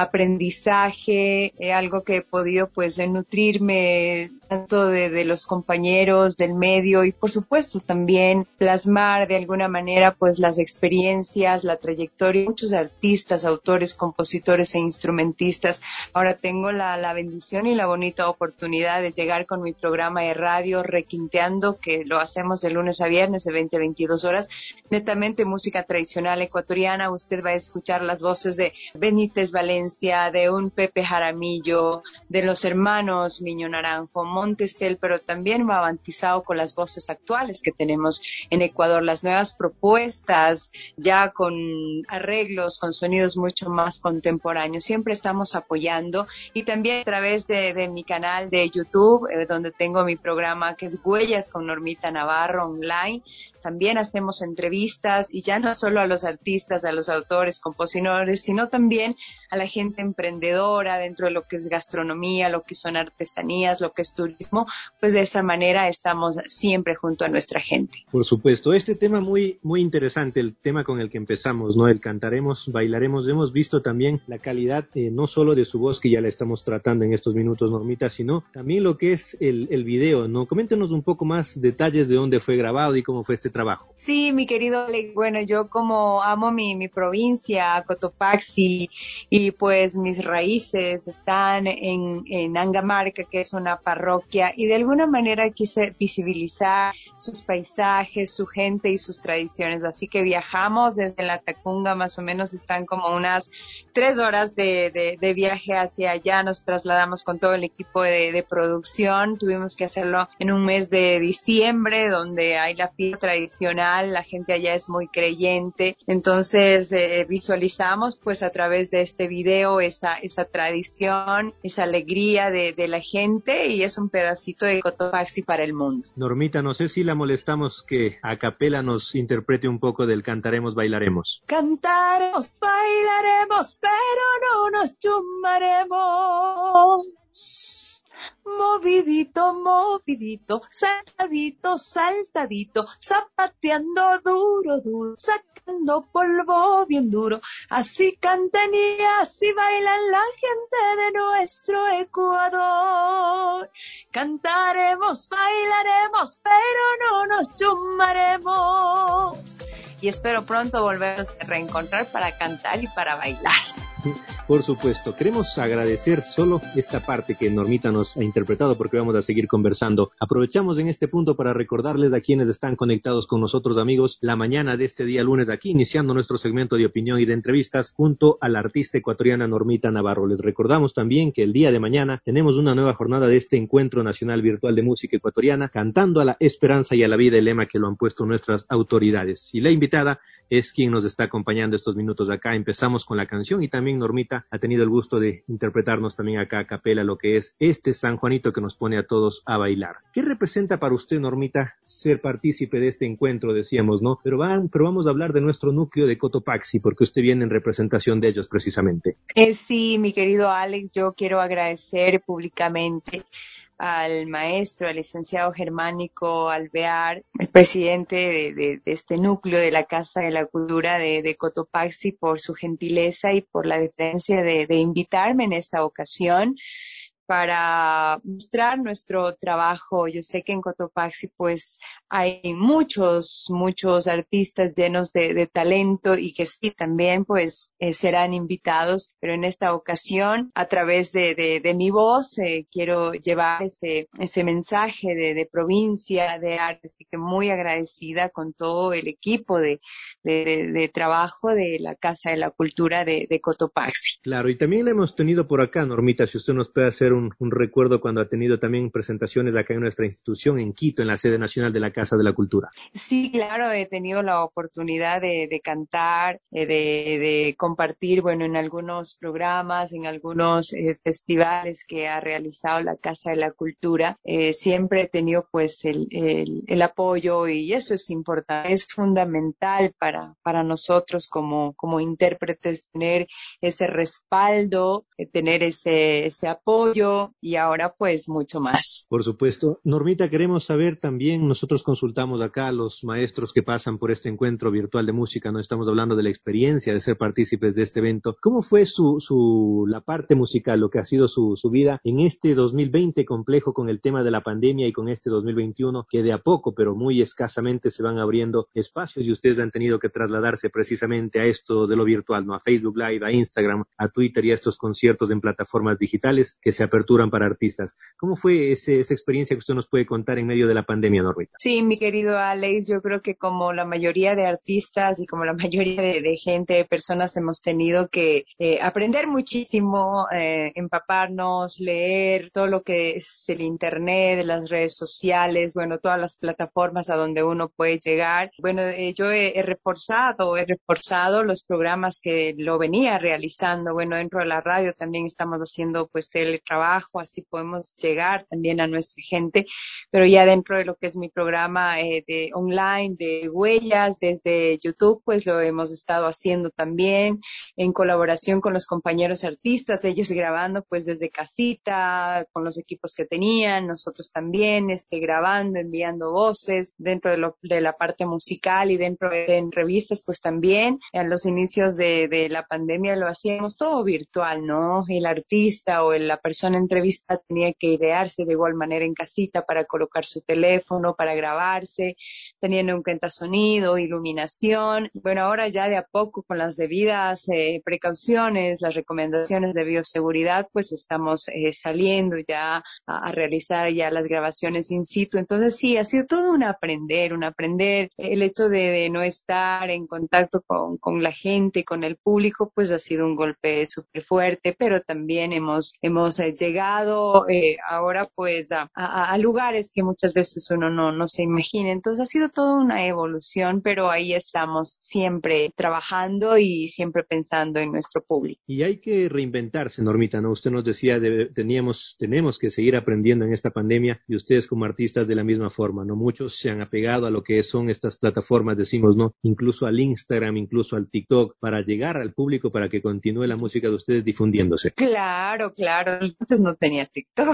aprendizaje, eh, algo que he podido pues nutrirme tanto de, de los compañeros del medio y por supuesto también plasmar de alguna manera pues las experiencias, la trayectoria de muchos artistas, autores, compositores e instrumentistas. Ahora tengo la, la bendición y la bonita oportunidad de llegar con mi programa de radio Requinteando, que lo hacemos de lunes a viernes de veinte a veintidós horas, netamente música tradicional ecuatoriana. Usted va a escuchar las voces de Benítez Valencia, de un Pepe Jaramillo, de los hermanos Miño Naranjo, Montestel, pero también va bautizado con las voces actuales que tenemos en Ecuador, las nuevas propuestas ya con arreglos, con sonidos mucho más contemporáneos. Siempre estamos apoyando y también a través de, de mi canal de YouTube, eh, donde tengo mi programa que es Huellas con Normita Navarro online. También hacemos entrevistas y ya no solo a los artistas, a los autores, compositores, sino también a la gente emprendedora dentro de lo que es gastronomía, lo que son artesanías, lo que es turismo. Pues de esa manera estamos siempre junto a nuestra gente. Por supuesto, este tema muy muy interesante, el tema con el que empezamos, ¿no? El cantaremos, bailaremos. Hemos visto también la calidad eh, no solo de su voz, que ya la estamos tratando en estos minutos, Normita, sino también lo que es el, el video, ¿no? Coméntenos un poco más detalles de dónde fue grabado y cómo fue este trabajo. Sí, mi querido Alex, bueno, yo como amo mi, mi provincia, Cotopaxi, y pues mis raíces están en, en Angamarca, que es una parroquia, y de alguna manera quise visibilizar sus paisajes, su gente y sus tradiciones, así que viajamos desde la Tacunga, más o menos están como unas tres horas de, de, de viaje hacia allá, nos trasladamos con todo el equipo de, de producción, tuvimos que hacerlo en un mes de diciembre, donde hay la fiesta tradicional tradicional, la gente allá es muy creyente, entonces eh, visualizamos pues a través de este video esa, esa tradición, esa alegría de, de la gente, y es un pedacito de Cotopaxi para el mundo. Normita, no sé si la molestamos que a capela nos interprete un poco del Cantaremos, Bailaremos. Cantaremos, bailaremos, pero no nos chumaremos. Movidito, movidito, saltadito, saltadito, zapateando duro, duro, sacando polvo bien duro. Así cantan y así bailan la gente de nuestro Ecuador. Cantaremos, bailaremos, pero no nos chumaremos. Y espero pronto volvernos a reencontrar para cantar y para bailar. Por supuesto, queremos agradecer solo esta parte que Normita nos ha interpretado, porque vamos a seguir conversando. Aprovechamos en este punto para recordarles a quienes están conectados con nosotros, amigos, la mañana de este día lunes aquí, iniciando nuestro segmento de opinión y de entrevistas junto a la artista ecuatoriana Normita Navarro. Les recordamos también que el día de mañana tenemos una nueva jornada de este Encuentro Nacional Virtual de Música Ecuatoriana, cantando a la esperanza y a la vida, el lema que lo han puesto nuestras autoridades. Y la invitada es quien nos está acompañando estos minutos acá. Empezamos con la canción y también Normita ha tenido el gusto de interpretarnos también acá a capela lo que es este San Juanito que nos pone a todos a bailar. ¿Qué representa para usted, Normita, ser partícipe de este encuentro, decíamos, ¿no? Pero, van, pero vamos a hablar de nuestro núcleo de Cotopaxi, porque usted viene en representación de ellos precisamente. Eh, sí, mi querido Alex, yo quiero agradecer públicamente al maestro, al licenciado Germánico Alvear, el presidente de, de, de este núcleo de la Casa de la Cultura de, de Cotopaxi, por su gentileza y por la deferencia de, de invitarme en esta ocasión para mostrar nuestro trabajo. Yo sé que en Cotopaxi pues hay muchos, muchos artistas llenos de, de talento y que sí también pues eh, serán invitados, pero en esta ocasión a través de, de, de mi voz eh, quiero llevar ese, ese mensaje de, de provincia, de arte, así que muy agradecida con todo el equipo de, de, de, de trabajo de la Casa de la Cultura de, de Cotopaxi. Claro, y también la hemos tenido por acá, Normita, si usted nos puede hacer un Un, un recuerdo cuando ha tenido también presentaciones acá en nuestra institución, en Quito, en la sede nacional de la Casa de la Cultura. Sí, claro, he tenido la oportunidad de, de cantar, de, de compartir, bueno, en algunos programas, en algunos eh, festivales que ha realizado la Casa de la Cultura. Eh, siempre he tenido pues el, el, el apoyo, y eso es importante, es fundamental para, para nosotros como, como intérpretes tener ese respaldo, eh, tener ese, ese apoyo, y ahora pues mucho más. Por supuesto. Normita, queremos saber también, nosotros consultamos acá a los maestros que pasan por este encuentro virtual de música, no estamos hablando de la experiencia de ser partícipes de este evento. ¿Cómo fue su, su la parte musical, lo que ha sido su, su vida en este dos mil veinte complejo con el tema de la pandemia, y con este dos mil veintiuno que de a poco, pero muy escasamente se van abriendo espacios, y ustedes han tenido que trasladarse precisamente a esto de lo virtual, ¿no? A Facebook Live, a Instagram, a Twitter y a estos conciertos en plataformas digitales que se aperturan para artistas. ¿Cómo fue ese, esa experiencia que usted nos puede contar en medio de la pandemia, Normita? Sí, mi querido Alex, yo creo que como la mayoría de artistas y como la mayoría de, de gente, de personas, hemos tenido que eh, aprender muchísimo, eh, empaparnos, leer todo lo que es el internet, las redes sociales, bueno, todas las plataformas a donde uno puede llegar. Bueno, eh, yo he, he reforzado, he reforzado los programas que lo venía realizando. Bueno, dentro de la radio también estamos haciendo pues teletrabajo, así podemos llegar también a nuestra gente, pero ya dentro de lo que es mi programa eh, de online, de huellas, desde YouTube, pues lo hemos estado haciendo también en colaboración con los compañeros artistas, ellos grabando pues desde casita, con los equipos que tenían, nosotros también este, grabando, enviando voces dentro de, lo, de la parte musical, y dentro de entrevistas pues también. En los inicios de, de la pandemia lo hacíamos todo virtual, ¿no? El artista o la persona entrevistada tenía que idearse de igual manera en casita para colocar su teléfono, para grabarse, teniendo en cuenta sonido, iluminación. Bueno, ahora ya de a poco, con las debidas eh, precauciones, las recomendaciones de bioseguridad, pues estamos eh, saliendo ya a, a realizar ya las grabaciones in situ. Entonces sí, ha sido todo un aprender, un aprender. El hecho de, de no estar en contacto con, con la gente, con el público, pues ha sido un golpe súper fuerte, pero también hemos, hemos eh, llegado eh, ahora pues a, a, a lugares que muchas veces uno no, no se imagina. Entonces ha sido toda una evolución, pero ahí estamos siempre trabajando y siempre pensando en nuestro público. Y hay que reinventarse, Normita, ¿no? Usted nos decía, de, teníamos, tenemos que seguir aprendiendo en esta pandemia y ustedes como artistas de la misma forma, ¿no? Muchos se han apegado a lo que son estas plataformas, decimos, ¿no? Incluso al Instagram, incluso al TikTok, para llegar al público, para que continúe la música de ustedes difundiéndose. Claro, claro. Antes no tenía TikTok.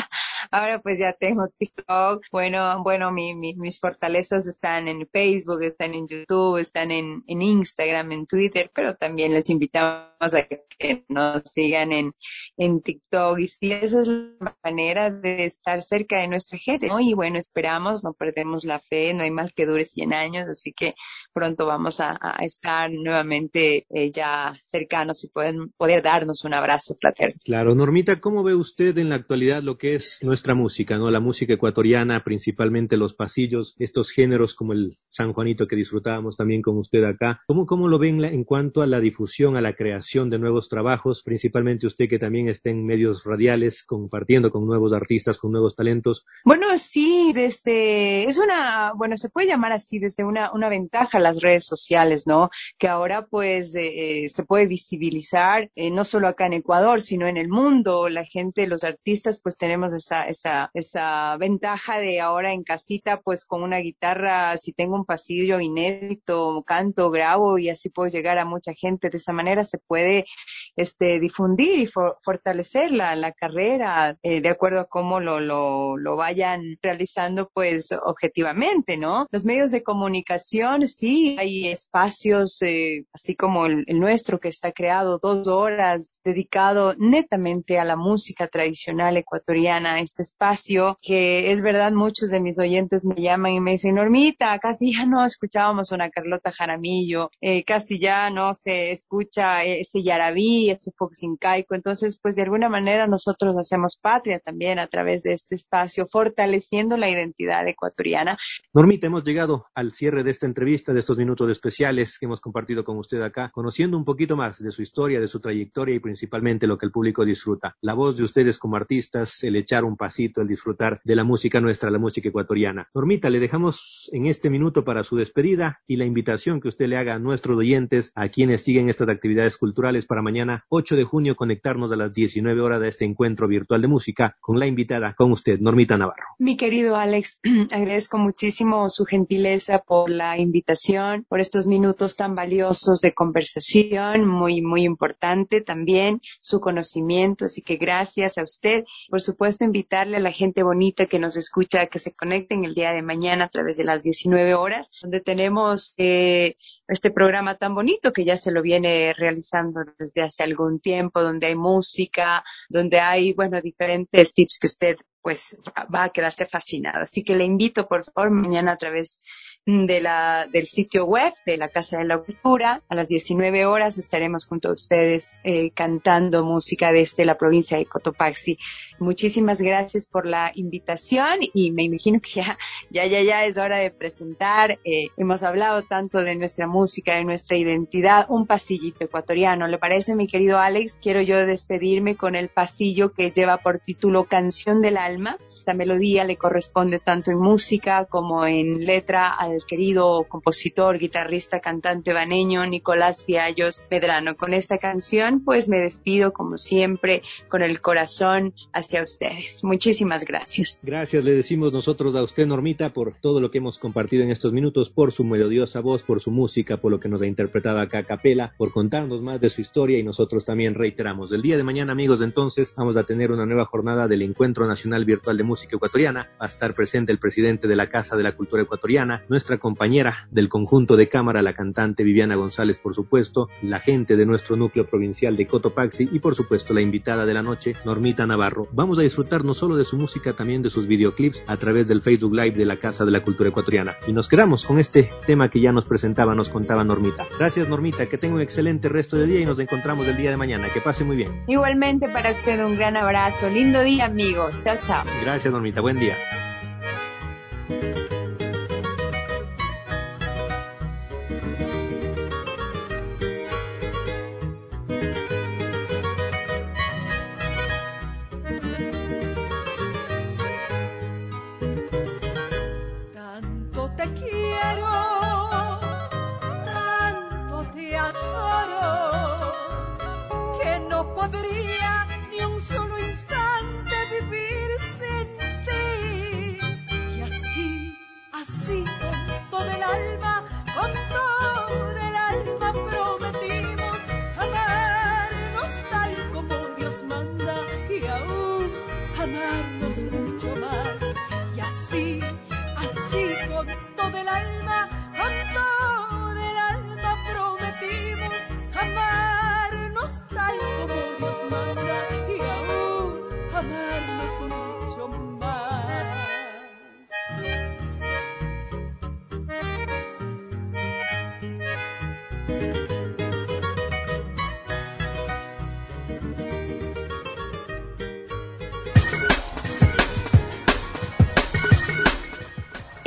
Ahora pues ya tengo TikTok. Bueno, bueno, mi, mi, mis fortalezas están en Facebook, están en YouTube, están en, en Instagram, en Twitter, pero también les invitamos a que nos sigan en, en TikTok. Y sí, esa es la manera de estar cerca de nuestra gente, ¿no? Y bueno, esperamos, no perdemos la fe, no hay mal que dure cien años, así que pronto vamos a, a estar nuevamente eh, ya cercanos y pueden, poder darnos un abrazo fraterno. Claro, Normita, ¿cómo ve usted en la actualidad lo que es nuestra música, ¿no? La música ecuatoriana, principalmente los pasillos, estos géneros como el San Juanito que disfrutábamos también con usted acá. ¿Cómo, cómo lo ven en cuanto a la difusión, a la creación de nuevos trabajos? Principalmente usted que también está en medios radiales, compartiendo con nuevos artistas, con nuevos talentos. Bueno, sí, desde, es una, bueno, se puede llamar así, desde una, una ventaja las redes sociales, ¿no? Que ahora pues eh, se puede visibilizar, eh, no solo acá en Ecuador, sino en el mundo. La gente, los artistas, pues tenemos esa, esa, esa ventaja de ahora en casita, pues con una guitarra, si tengo un pasillo inédito, canto, grabo y así puedo llegar a mucha gente. De esa manera se puede este, difundir y for, fortalecer la, la carrera eh, de acuerdo a cómo lo, lo, lo vayan realizando, pues objetivamente, ¿no? Los medios de comunicación, sí, hay espacios, eh, así como el, el nuestro que está creado dos horas dedicado netamente a la música tradicional ecuatoriana. Este espacio que es verdad, muchos de mis oyentes me llaman y me dicen, Normita, casi ya no escuchábamos una Carlota Jaramillo, eh, casi ya no se escucha ese Yarabí, ese Foxincaico. Entonces, pues de alguna manera nosotros hacemos patria también a través de este espacio, fortaleciendo la identidad ecuatoriana. Normita, hemos llegado al cierre de esta entrevista, de estos minutos especiales que hemos compartido con usted acá, conociendo un poquito más de su historia, de su trayectoria y principalmente lo que el público disfruta. La voz de ustedes como artistas, el echar un pasito, el disfrutar de la música nuestra, la música ecuatoriana. Normita, le dejamos en este minuto para su despedida y la invitación que usted le haga a nuestros oyentes, a quienes siguen estas actividades culturales para mañana ocho de junio, conectarnos a las diecinueve horas de este encuentro virtual de música con la invitada, con usted, Normita Navarro. Mi querido Alex, agradezco muchísimo su gentileza por la invitación, por estos minutos tan valiosos de conversación, muy, muy importante también su conocimiento, así que gracias a usted. Por supuesto, invitarle a la gente bonita que nos escucha a que se conecten el día de mañana a través de las diecinueve horas, donde tenemos eh, este programa tan bonito que ya se lo viene realizando desde hace algún tiempo, donde hay música, donde hay, bueno, diferentes tips que usted pues va a quedarse fascinado. Así que le invito, por favor, mañana a través de la, del sitio web de la Casa de la Cultura. A las diecinueve horas estaremos junto a ustedes eh, cantando música desde la provincia de Cotopaxi. Muchísimas gracias por la invitación y me imagino que ya, ya, ya, ya es hora de presentar. Eh, hemos hablado tanto de nuestra música, de nuestra identidad, un pasillito ecuatoriano. ¿Le parece, mi querido Alex? Quiero yo despedirme con el pasillo que lleva por título Canción del Alma. Esta melodía le corresponde tanto en música como en letra al querido compositor, guitarrista, cantante baneño Nicolás Fiallos Medrano. Con esta canción pues me despido como siempre con el corazón hacia ustedes. Muchísimas gracias. Gracias le decimos nosotros a usted, Normita, por todo lo que hemos compartido en estos minutos, por su melodiosa voz, por su música, por lo que nos ha interpretado acá a capela, por contarnos más de su historia y nosotros también reiteramos. El día de mañana, amigos, entonces vamos a tener una nueva jornada del Encuentro Nacional Virtual de Música Ecuatoriana. Va a estar presente el presidente de la Casa de la Cultura Ecuatoriana, nuestra compañera del conjunto de cámara, la cantante Viviana González, por supuesto, la gente de nuestro núcleo provincial de Cotopaxi y por supuesto la invitada de la noche, Normita Navarro. Vamos a disfrutar no solo de su música, también de sus videoclips a través del Facebook Live de la Casa de la Cultura Ecuatoriana. Y nos quedamos con este tema que ya nos presentaba, nos contaba Normita. Gracias, Normita, que tenga un excelente resto de día y nos encontramos el día de mañana. Que pase muy bien. Igualmente para usted un gran abrazo. Lindo día, amigos. Chao, chao. Gracias, Normita. Buen día.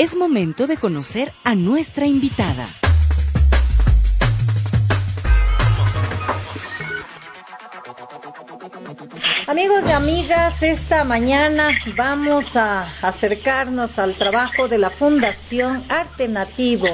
Es momento de conocer a nuestra invitada. Amigos y amigas, esta mañana vamos a acercarnos al trabajo de la Fundación Arte Nativo,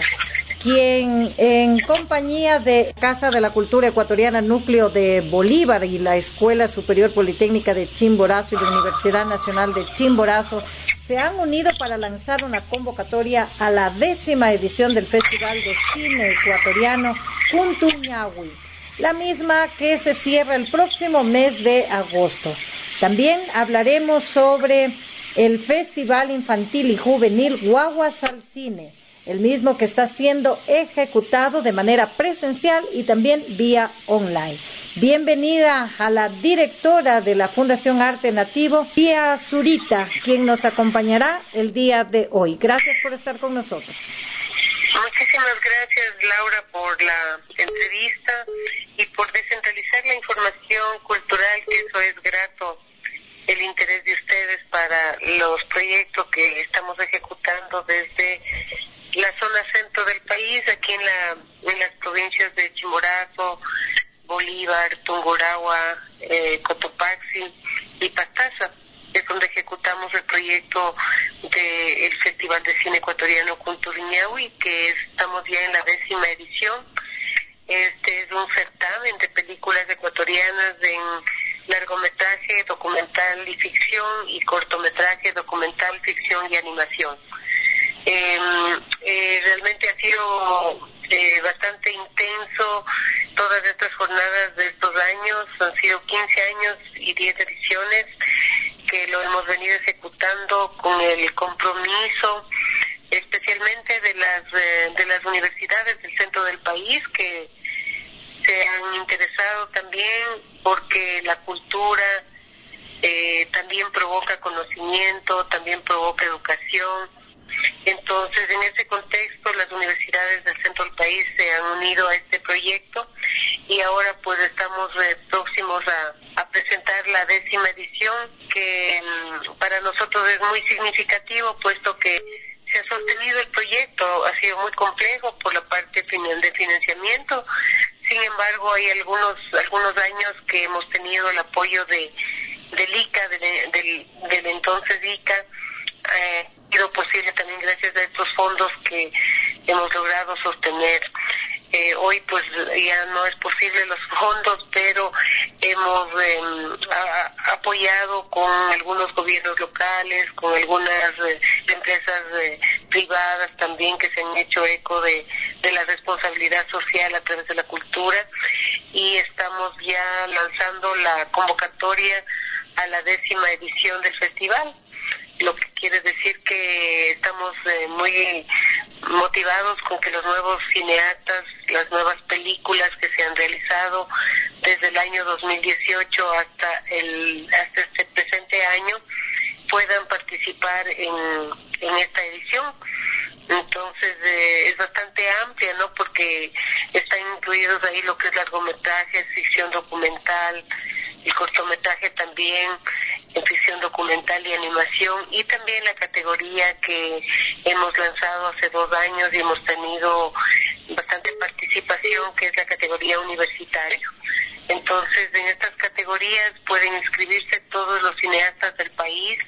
quien en compañía de Casa de la Cultura Ecuatoriana Núcleo de Bolívar y la Escuela Superior Politécnica de Chimborazo y la Universidad Nacional de Chimborazo se han unido para lanzar una convocatoria a la décima edición del Festival de Cine Ecuatoriano Cuntuñahui, la misma que se cierra el próximo mes de agosto. También hablaremos sobre el Festival Infantil y Juvenil Guaguas al Cine, el mismo que está siendo ejecutado de manera presencial y también vía online. Bienvenida a la directora de la Fundación Arte Nativo, Pía Zurita, quien nos acompañará el día de hoy. Gracias por estar con nosotros. Muchísimas gracias, Laura, por la entrevista y por descentralizar la información cultural, que eso es grato, el interés de ustedes para los proyectos que estamos ejecutando desde la zona centro del país, aquí en, la, en las provincias de Chimborazo, Bolívar, Tungurahua, eh, Cotopaxi y Pastaza. Es donde ejecutamos el proyecto del Festival de Cine Ecuatoriano Cuntuñahui, que estamos ya en la décima edición. Este es un certamen de películas ecuatorianas en largometraje, documental y ficción, y cortometraje, documental, ficción y animación. Eh, eh, realmente ha sido eh, bastante intenso todas estas jornadas de estos años. Han sido quince años y diez ediciones que lo hemos venido ejecutando con el compromiso especialmente de las eh, de las universidades del centro del país, que se han interesado también porque la cultura eh, también provoca conocimiento, también provoca educación. Entonces, en ese contexto, las universidades del centro del país se han unido a este proyecto y ahora pues estamos eh, próximos a, a presentar la décima edición, que mm, para nosotros es muy significativo, puesto que se ha sostenido el proyecto. Ha sido muy complejo por la parte de financiamiento. Sin embargo, hay algunos algunos años que hemos tenido el apoyo de del I C A, de, del, del entonces I C A. Eh, ha sido posible también gracias a estos fondos que hemos logrado sostener. Eh, hoy pues ya no es posible los fondos, pero hemos eh, a, apoyado con algunos gobiernos locales, con algunas eh, empresas eh, privadas también que se han hecho eco de, de la responsabilidad social a través de la cultura, y estamos ya lanzando la convocatoria a la décima edición del festival, lo que quiere decir que estamos eh, muy motivados con que los nuevos cineastas, las nuevas películas que se han realizado desde el año dos mil dieciocho hasta el hasta este presente año puedan participar en, en esta edición. Entonces eh, es bastante amplia, ¿no? Porque están incluidos ahí lo que es largometraje, ficción documental, el cortometraje también, en ficción documental y animación, y también la categoría que hemos lanzado hace dos años y hemos tenido bastante participación, que es la categoría universitaria. Entonces, en estas categorías pueden inscribirse todos los cineastas del país.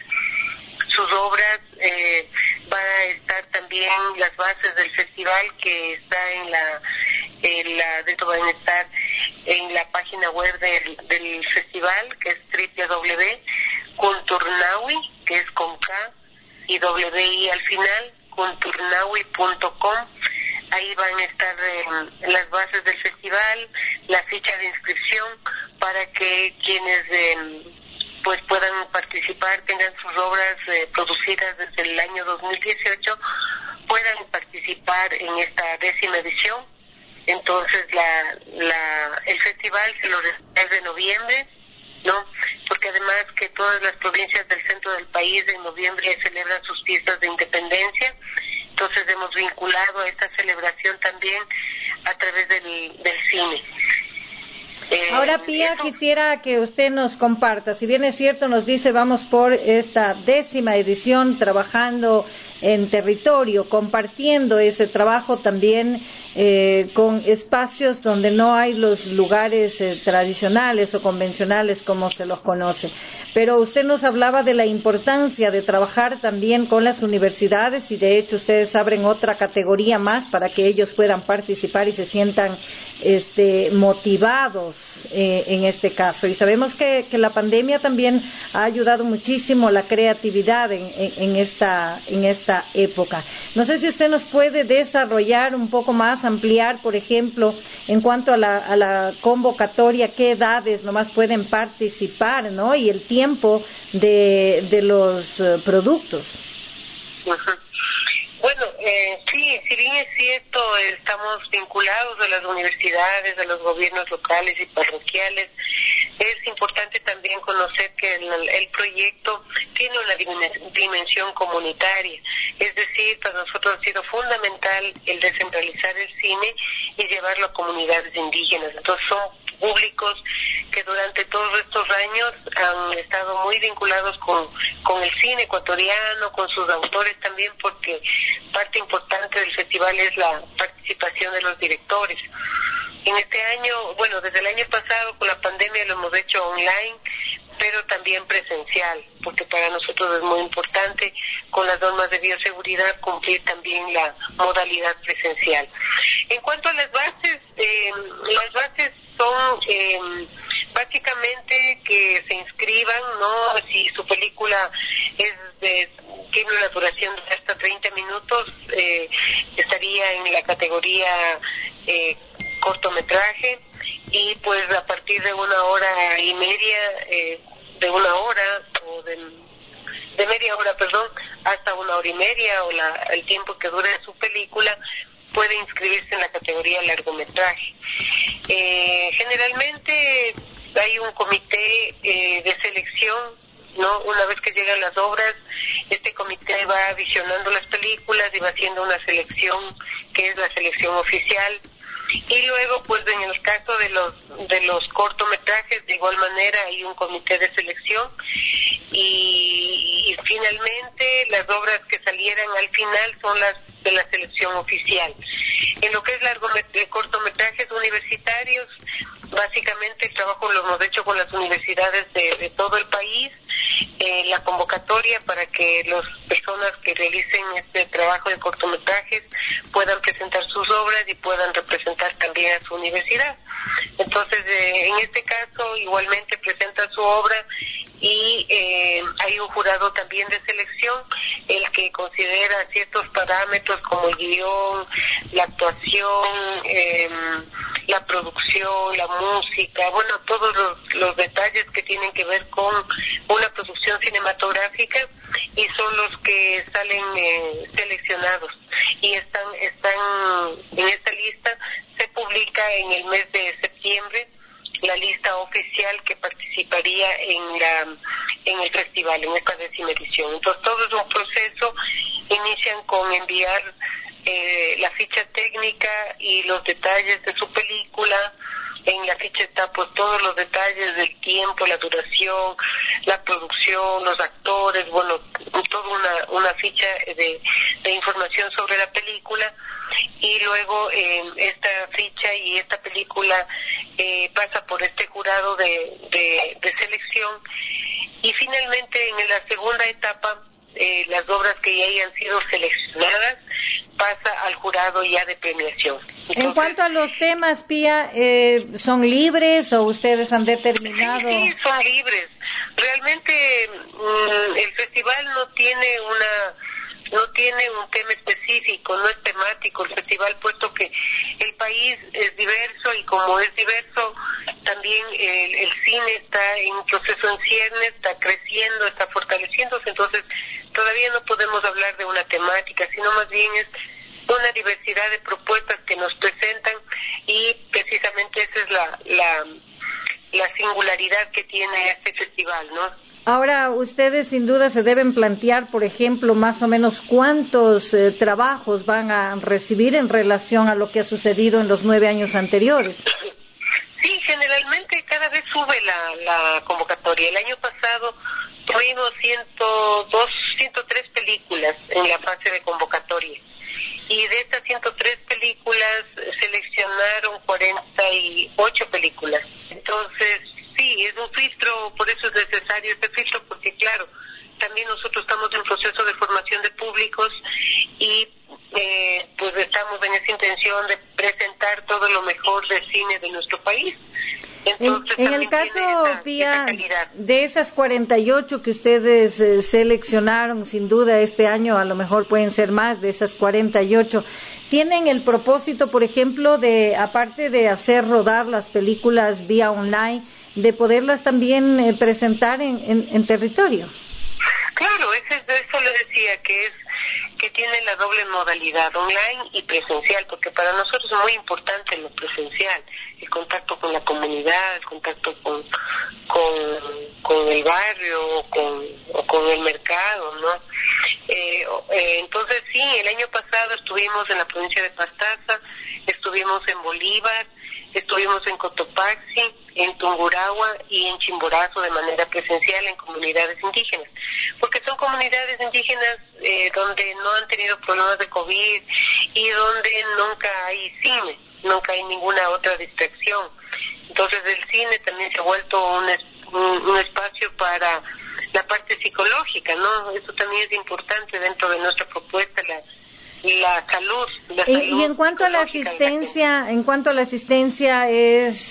Sus obras eh, van a estar también las bases del festival, que está en la, en la dentro van a estar en la página web del, del festival, que es doble u doble u doble u punto cuntuñahui, que es con K y W I al final, cuntuñahui punto com. Ahí van a estar eh, las bases del festival, la ficha de inscripción, para que quienes eh, pues puedan participar, tengan sus obras eh, producidas desde el año dos mil dieciocho, puedan participar en esta décima edición. Entonces la, la el festival se lo es de noviembre, ¿no? Porque además que todas las provincias del centro del país en noviembre celebran sus fiestas de independencia. Entonces hemos vinculado a esta celebración también a través del, del cine. Eh, Ahora, Pía, eso... quisiera que usted nos comparta, si bien es cierto, nos dice vamos por esta décima edición trabajando en territorio, compartiendo ese trabajo también eh, con espacios donde no hay los lugares eh, tradicionales o convencionales como se los conoce. Pero usted nos hablaba de la importancia de trabajar también con las universidades y de hecho ustedes abren otra categoría más para que ellos puedan participar y se sientan este, motivados eh, en este caso. Y sabemos que, que la pandemia también ha ayudado muchísimo a la creatividad en, en, en, esta, en esta época. No sé si usted nos puede desarrollar un poco más, ampliar, por ejemplo, en cuanto a la, a la convocatoria, qué edades nomás pueden participar, ¿no? Y el tiempo de, de los uh, productos. Uh-huh. Bueno, eh, sí, si bien es cierto, estamos vinculados a las universidades, a los gobiernos locales y parroquiales, es importante también conocer que el, el proyecto tiene una dimensión comunitaria, es decir, para nosotros ha sido fundamental el descentralizar el cine y llevarlo a comunidades indígenas. Entonces son públicos que durante todos estos años han estado muy vinculados con, con el cine ecuatoriano, con sus autores también, porque parte importante del festival es la participación de los directores. En este año, bueno, desde el año pasado con la pandemia lo hemos hecho online, pero también presencial, porque para nosotros es muy importante con las normas de bioseguridad cumplir también la modalidad presencial. En cuanto a las bases, eh, las bases son eh, básicamente que se inscriban, ¿no? Si su película es de, tiene una duración de hasta treinta minutos, eh, estaría en la categoría eh, cortometraje, y pues a partir de una hora y media, eh, de una hora o de, de media hora, perdón, hasta una hora y media o la, el tiempo que dure su película, puede inscribirse en la categoría largometraje. Eh, generalmente hay un comité eh, de selección, ¿no? Una vez que llegan las obras, este comité va visionando las películas y va haciendo una selección que es la selección oficial. Y luego, pues en el caso de los de los cortometrajes, de igual manera hay un comité de selección y, y finalmente las obras que salieran al final son las de la selección oficial. En lo que es largometrajes, cortometrajes universitarios, básicamente el trabajo lo hemos hecho con las universidades de, de todo el país. Eh, la convocatoria para que las personas que realicen este trabajo de cortometrajes puedan presentar sus obras y puedan representar también a su universidad. Entonces, eh, en este caso, igualmente presentan su obra y eh, hay un jurado también de selección, el que considera ciertos parámetros como el guión, la actuación, eh, la producción, la música, bueno, todos los, los detalles que tienen que ver con una producción cinematográfica, y son los que salen eh, seleccionados y están están en esta lista. Se publica en el mes de septiembre la lista oficial que participaría en la en el festival, en esta décima edición. Entonces todo es un proceso. Inician con enviar eh, la ficha técnica y los detalles de su película. En la ficha está pues todos los detalles del tiempo, la duración, la producción, los actores, bueno, toda una, una ficha de, de información sobre la película, y luego eh, esta ficha y esta película eh, pasa por este jurado de, de, de selección, y finalmente en la segunda etapa eh, las obras que ya hayan sido seleccionadas pasa al jurado ya de premiación. Entonces, en cuanto a los temas, Pía, eh, ¿son libres o ustedes han determinado? Sí, sí, son libres. Realmente mmm, el festival no tiene una no tiene un tema específico, no es temático el festival, puesto que el país es diverso, y como es diverso, también el, el cine está en un proceso en ciernes, está creciendo, está fortaleciéndose. Entonces todavía no podemos hablar de una temática, sino más bien es una diversidad de propuestas que nos presentan, y precisamente esa es la, la, la singularidad que tiene este festival, ¿no? Ahora, ustedes sin duda se deben plantear, por ejemplo, más o menos cuántos eh, trabajos van a recibir en relación a lo que ha sucedido en los nueve años anteriores. Sí, generalmente cada vez sube la, la convocatoria. El año pasado tuvimos ciento dos, ciento tres películas en la fase de convocatoria. Y de estas ciento tres películas seleccionaron cuarenta y ocho películas. Entonces, sí, es un filtro, por eso es necesario este filtro, porque claro, también nosotros estamos en proceso de formación de públicos y eh, pues estamos en esa intención de presentar todo lo mejor del cine de nuestro país. Entonces, en, en el caso, esa, Pía, esa de esas cuarenta y ocho que ustedes eh, seleccionaron, sin duda este año a lo mejor pueden ser más de esas cuarenta y ocho, ¿tienen el propósito, por ejemplo, de, aparte de hacer rodar las películas vía online, de poderlas también eh, presentar en, en, en territorio? Claro, eso, eso le decía, que es que tiene la doble modalidad, online y presencial, porque para nosotros es muy importante lo presencial, el contacto con la comunidad, el contacto con con, con el barrio o con, o con el mercado, ¿no? Eh, eh, entonces sí, el año pasado estuvimos en la provincia de Pastaza, estuvimos en Bolívar, estuvimos en Cotopaxi, en Tungurahua y en Chimborazo de manera presencial en comunidades indígenas, porque son comunidades indígenas eh, donde no han tenido problemas de COVID y donde nunca hay cine, nunca hay ninguna otra distracción. Entonces el cine también se ha vuelto un, un, un espacio para la parte psicológica, ¿no? Eso también es importante dentro de nuestra propuesta, la la salud, la y, salud y en cuanto a la asistencia, en cuanto a la asistencia es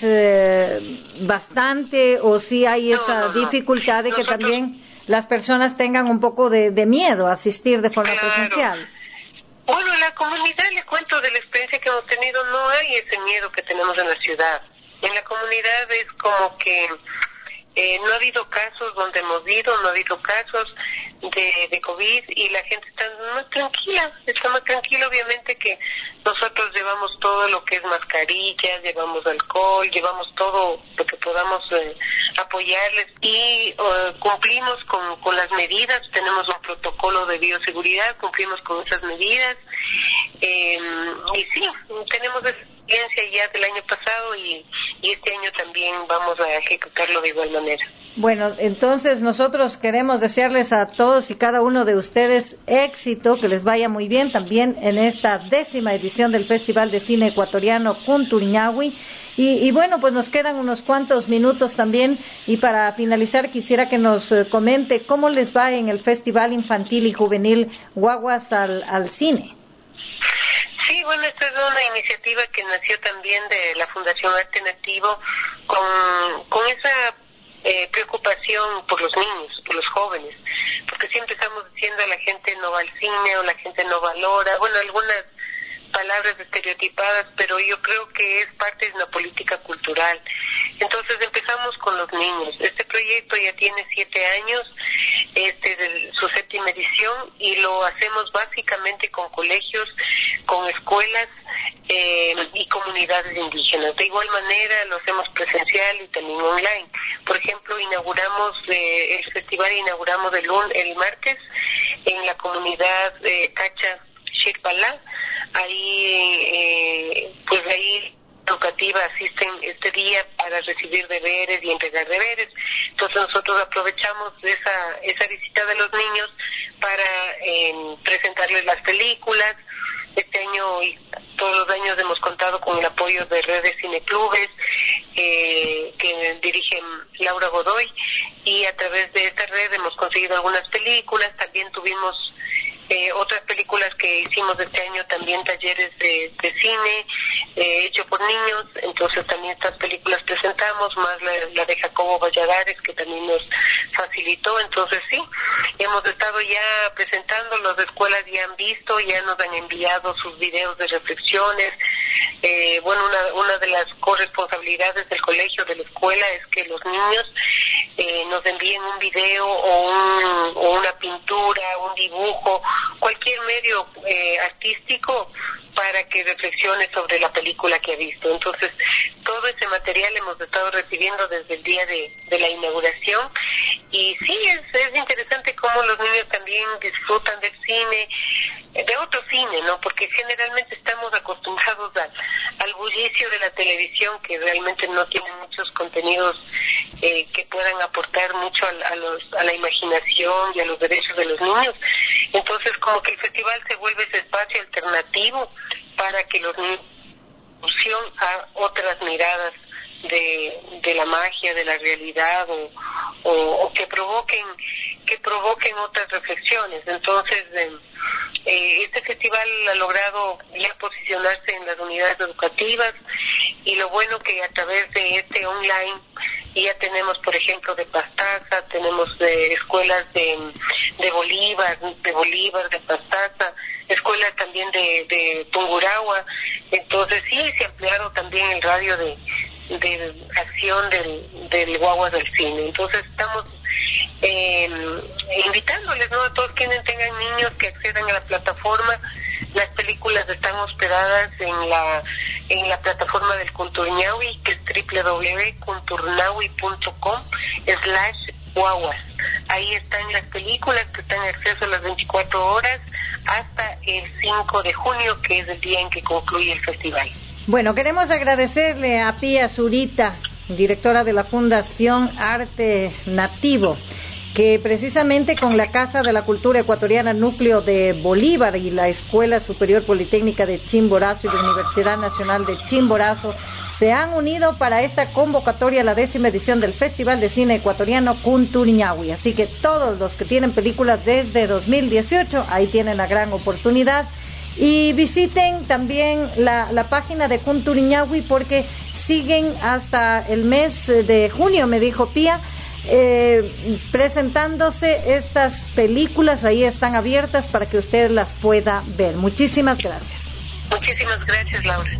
eh, bastante o si sí hay esa no, no, no. dificultad de Nosotros, que también las personas tengan un poco de, de miedo a asistir de forma claro. presencial. Bueno, la comunidad, le cuento de la experiencia que hemos tenido, no hay ese miedo que tenemos en la ciudad. En la comunidad es como que Eh, no ha habido casos donde hemos ido, no ha habido casos de, de COVID y la gente está muy tranquila, está muy tranquila. Obviamente que nosotros llevamos todo lo que es mascarillas, llevamos alcohol, llevamos todo lo que podamos eh, apoyarles y uh, cumplimos con, con las medidas, tenemos un protocolo de bioseguridad, cumplimos con esas medidas eh, y sí, tenemos experiencia ya del año pasado y, y este año también vamos a ejecutarlo de igual manera. Bueno, entonces nosotros queremos desearles a todos y cada uno de ustedes éxito, que les vaya muy bien también en esta décima edición del Festival de Cine Ecuatoriano Kunturiñahui. Y, y bueno, pues nos quedan unos cuantos minutos también y para finalizar quisiera que nos eh, comente cómo les va en el Festival Infantil y Juvenil Guaguas al, al Cine. Sí, bueno, esta es una iniciativa que nació también de la Fundación Arte Nativo con, con esa eh, preocupación por los niños, por los jóvenes, porque siempre estamos diciendo a la gente no va al cine o la gente no valora, bueno, algunas palabras estereotipadas, pero yo creo que es parte de una política cultural. Entonces empezamos con los niños. Este proyecto ya tiene siete años, este es su séptima edición y lo hacemos básicamente con colegios, con escuelas eh, y comunidades indígenas. De igual manera lo hacemos presencial y también online. Por ejemplo, inauguramos eh, el festival inauguramos el, el martes en la comunidad eh, Cacha Shirpalá. Ahí, eh, pues ahí educativa asisten este día para recibir deberes y entregar deberes. Entonces nosotros aprovechamos esa esa visita de los niños para eh, presentarles las películas. Este año y todos los años hemos contado con el apoyo de redes cineclubes eh, que dirigen Laura Godoy y a través de esta red hemos conseguido algunas películas. También tuvimos Eh, otras películas que hicimos este año, también talleres de, de cine eh, hecho por niños, entonces también estas películas presentamos, más la, la de Jacobo Valladares que también nos facilitó. Entonces sí, hemos estado ya presentando, las escuelas ya han visto, ya nos han enviado sus videos de reflexiones. Eh, bueno, una, una de las corresponsabilidades del colegio, de la escuela, es que los niños eh, nos envíen un video o, un, o una pintura, un dibujo, cualquier medio eh, artístico para que reflexione sobre la película que ha visto. Entonces, todo ese material hemos estado recibiendo desde el día de, de la inauguración y sí, es, es interesante cómo los niños también disfrutan del cine, de otro cine, ¿no? Porque generalmente estamos acostumbrados al, al bullicio de la televisión, que realmente no tiene muchos contenidos eh, que puedan aportar mucho a, a, los, a la imaginación y a los derechos de los niños. Entonces, como que el festival se vuelve ese espacio alternativo para que los niños opción a otras miradas de, de la magia, de la realidad, o, o, o que provoquen que provoquen otras reflexiones. Entonces, eh, eh, este festival ha logrado ya posicionarse en las unidades educativas, y lo bueno que a través de este online ya tenemos, por ejemplo, de Pastaza, tenemos de escuelas de, de Bolívar, de Bolívar, de Pastaza, escuelas también de, de Tungurahua. Entonces sí, se ha ampliado también el radio de, de acción del, del Guaguas del Cine. Entonces estamos eh, invitándoles, ¿no?, a todos quienes tengan niños que accedan a la plataforma. Las películas están hospedadas en la en la plataforma del Culturñahui, que es doble u doble u doble u punto culturnahui punto com slash guaguas. Ahí están las películas que están en acceso a las veinticuatro horas hasta el cinco de junio, que es el día en que concluye el festival. Bueno, queremos agradecerle a Pía Zurita, directora de la Fundación Arte Nativo, que precisamente con la Casa de la Cultura Ecuatoriana Núcleo de Bolívar y la Escuela Superior Politécnica de Chimborazo y la Universidad Nacional de Chimborazo se han unido para esta convocatoria a la décima edición del Festival de Cine Ecuatoriano Culturñahui. Así que todos los que tienen películas desde dos mil dieciocho, ahí tienen la gran oportunidad. Y visiten también la, la página de Culturñahui, porque siguen hasta el mes de junio, me dijo Pía, Eh, presentándose estas películas. Ahí están abiertas para que usted las pueda ver. Muchísimas gracias. Muchísimas gracias, Laura.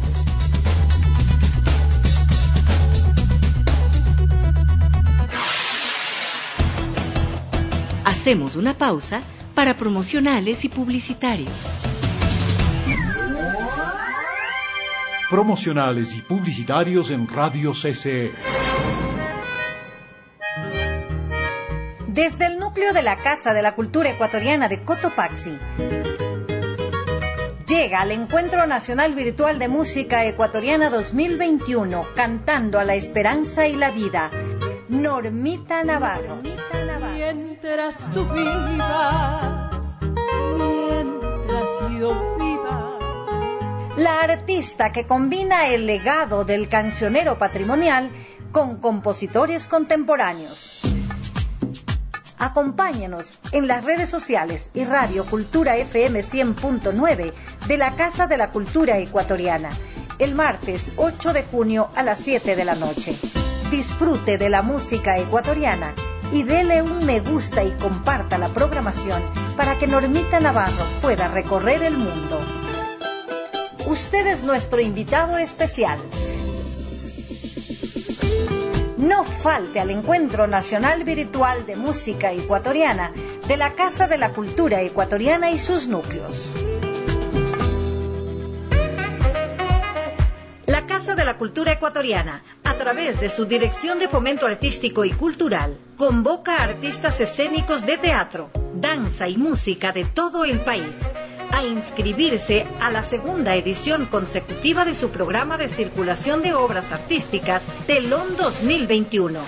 Hacemos una pausa para promocionales y publicitarios. Promocionales y publicitarios en Radio C C E. Desde el núcleo de la Casa de la Cultura Ecuatoriana de Cotopaxi, llega al Encuentro Nacional Virtual de Música Ecuatoriana dos mil veintiuno, Cantando a la Esperanza y la Vida, Normita Navarro. Mientras tú vivas, mientras yo viva. La artista que combina el legado del cancionero patrimonial con compositores contemporáneos. Acompáñenos en las redes sociales y Radio Cultura F M cien punto nueve de la Casa de la Cultura Ecuatoriana, el martes ocho de junio a las siete de la noche. Disfrute de la música ecuatoriana y dele un me gusta y comparta la programación para que Normita Navarro pueda recorrer el mundo. Usted es nuestro invitado especial. No falte al Encuentro Nacional Virtual de Música Ecuatoriana de la Casa de la Cultura Ecuatoriana y sus núcleos. La Casa de la Cultura Ecuatoriana, a través de su Dirección de Fomento Artístico y Cultural, convoca a artistas escénicos de teatro, danza y música de todo el país a inscribirse a la segunda edición consecutiva de su programa de circulación de obras artísticas Telón dos mil veintiuno.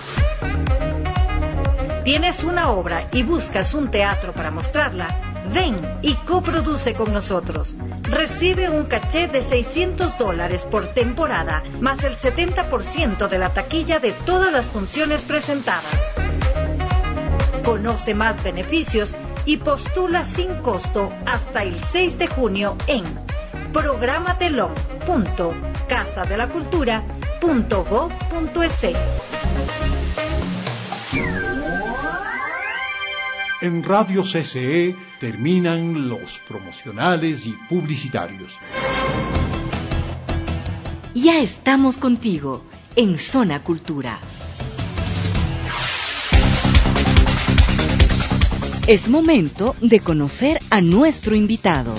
¿Tienes una obra y buscas un teatro para mostrarla? Ven y coproduce con nosotros. Recibe un caché de seiscientos dólares por temporada, más el setenta por ciento de la taquilla de todas las funciones presentadas. Conoce más beneficios y postula sin costo hasta el seis de junio en programatelón punto casa de la cultura punto gob punto es. En Radio C C E terminan los promocionales y publicitarios. Ya estamos contigo en Zona Cultura. Es momento de conocer a nuestro invitado.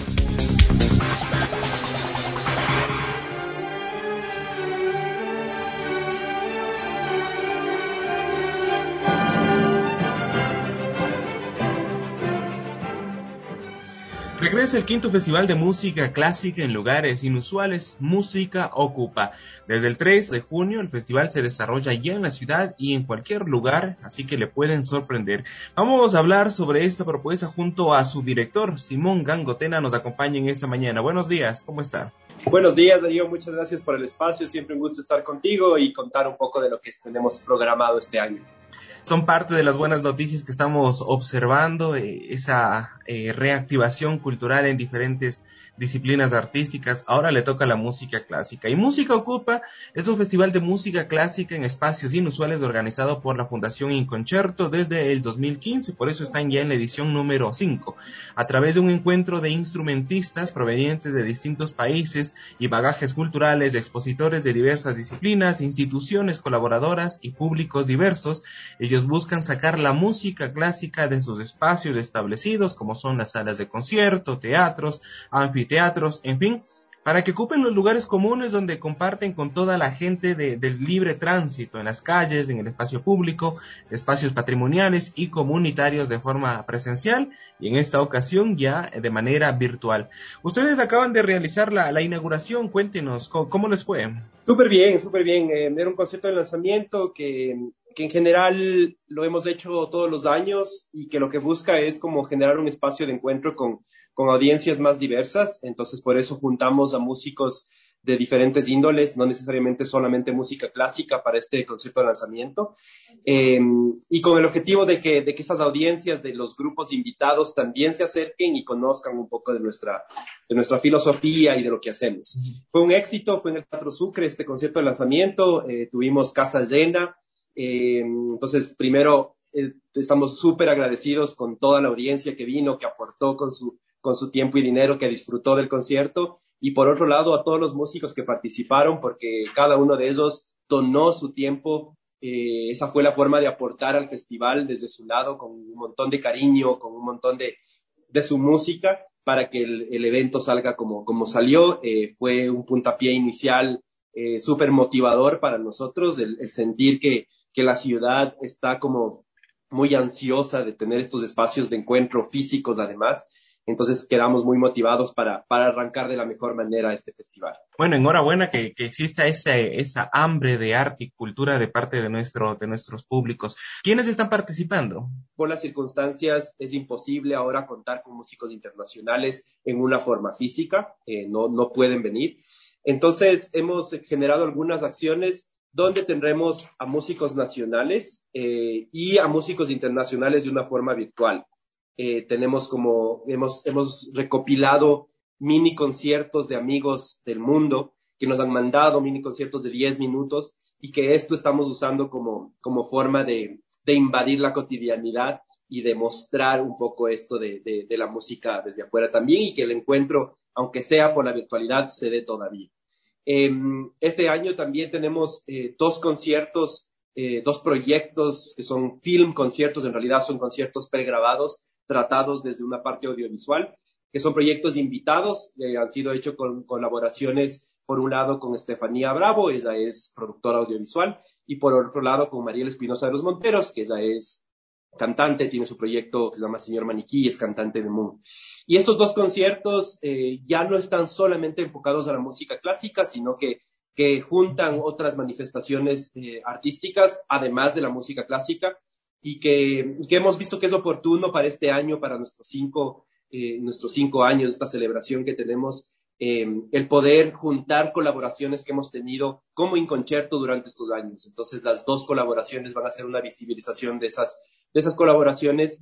Regresa el quinto Festival de Música Clásica en lugares inusuales, Música Ocupa. Desde el tres de junio el festival se desarrolla ya en la ciudad y en cualquier lugar, así que le pueden sorprender. Vamos a hablar sobre esta propuesta junto a su director, Simón Gangotena, nos acompaña en esta mañana. Buenos días, ¿cómo está? Buenos días, Darío, muchas gracias por el espacio, siempre un gusto estar contigo y contar un poco de lo que tenemos programado este año. Son parte de las buenas noticias que estamos observando, eh, esa eh, reactivación cultural en diferentes disciplinas artísticas. Ahora le toca la música clásica. Y Música Ocupa es un festival de música clásica en espacios inusuales organizado por la Fundación Inconcerto desde el dos mil quince, por eso están ya en la edición número cinco. A través de un encuentro de instrumentistas provenientes de distintos países y bagajes culturales, expositores de diversas disciplinas, instituciones colaboradoras y públicos diversos, ellos buscan sacar la música clásica de sus espacios establecidos, como son las salas de concierto, teatros, anfiteatros, teatros, en fin, para que ocupen los lugares comunes donde comparten con toda la gente de, del libre tránsito, en las calles, en el espacio público, espacios patrimoniales y comunitarios de forma presencial y en esta ocasión ya de manera virtual. Ustedes acaban de realizar la, la inauguración, cuéntenos, ¿cómo, cómo les fue? Súper bien, súper bien. Eh, era un concierto de lanzamiento que, que en general lo hemos hecho todos los años y que lo que busca es como generar un espacio de encuentro con con audiencias más diversas, entonces por eso juntamos a músicos de diferentes índoles, no necesariamente solamente música clásica para este concierto de lanzamiento, eh, y con el objetivo de que, de que estas audiencias de los grupos invitados también se acerquen y conozcan un poco de nuestra, de nuestra filosofía y de lo que hacemos. Fue un éxito, fue en el Teatro Sucre este concierto de lanzamiento, eh, tuvimos casa llena, eh, entonces primero eh, estamos súper agradecidos con toda la audiencia que vino, que aportó con su con su tiempo y dinero, que disfrutó del concierto, y por otro lado a todos los músicos que participaron, porque cada uno de ellos donó su tiempo, eh, esa fue la forma de aportar al festival desde su lado, con un montón de cariño, con un montón de, de su música, para que el, el evento salga como, como salió. Eh, fue un puntapié inicial eh, súper motivador para nosotros, el, el sentir que, que la ciudad está como muy ansiosa de tener estos espacios de encuentro físicos además. Entonces quedamos muy motivados para, para arrancar de la mejor manera este festival. Bueno, enhorabuena que, que exista ese, esa hambre de arte y cultura de parte de, nuestro, de nuestros públicos. ¿Quiénes están participando? Por las circunstancias es imposible ahora contar con músicos internacionales en una forma física, eh, no, no pueden venir. Entonces hemos generado algunas acciones donde tendremos a músicos nacionales eh, y a músicos internacionales de una forma virtual. Eh, tenemos como, hemos, hemos recopilado mini conciertos de amigos del mundo que nos han mandado mini conciertos de diez minutos y que esto estamos usando como, como forma de, de invadir la cotidianidad y de mostrar un poco esto de, de, de la música desde afuera también y que el encuentro, aunque sea por la virtualidad, se dé todavía. Eh, este año también tenemos eh, dos conciertos, eh, dos proyectos que son film conciertos, en realidad son conciertos pregrabados, tratados desde una parte audiovisual, que son proyectos invitados, eh, han sido hechos con colaboraciones, por un lado con Estefanía Bravo, ella es productora audiovisual, y por otro lado con Mariela Espinosa de los Monteros, que ella es cantante, tiene su proyecto que se llama Señor Maniquí, es cantante de Moon. Y estos dos conciertos eh, ya no están solamente enfocados a la música clásica, sino que, que juntan otras manifestaciones eh, artísticas, además de la música clásica, y que, que hemos visto que es oportuno para este año, para nuestros cinco, eh, nuestros cinco años, esta celebración que tenemos, eh, el poder juntar colaboraciones que hemos tenido como Inconcerto durante estos años. Entonces, las dos colaboraciones van a ser una visibilización de esas, de esas colaboraciones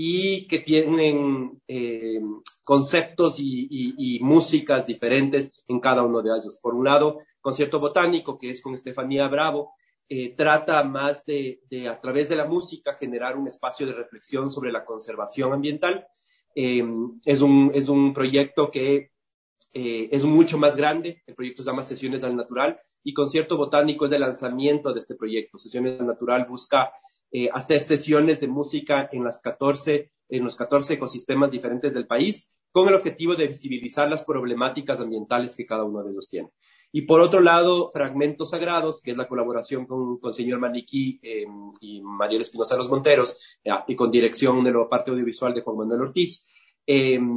y que tienen eh, conceptos y, y, y músicas diferentes en cada uno de ellos. Por un lado, Concierto Botánico, que es con Estefanía Bravo, Eh, trata más de, de, a través de la música, generar un espacio de reflexión sobre la conservación ambiental. Eh, es, un, es un proyecto que eh, es mucho más grande, el proyecto se llama Sesiones al Natural, y Concierto Botánico es el lanzamiento de este proyecto. Sesiones al Natural busca eh, hacer sesiones de música en, las catorce, en los catorce ecosistemas diferentes del país, con el objetivo de visibilizar las problemáticas ambientales que cada uno de ellos tiene. Y por otro lado, Fragmentos Sagrados, que es la colaboración con, con Señor Maniquí eh, y Mariela Espinosa de los Monteros, eh, y con dirección de la parte audiovisual de Juan Manuel Ortiz, eh,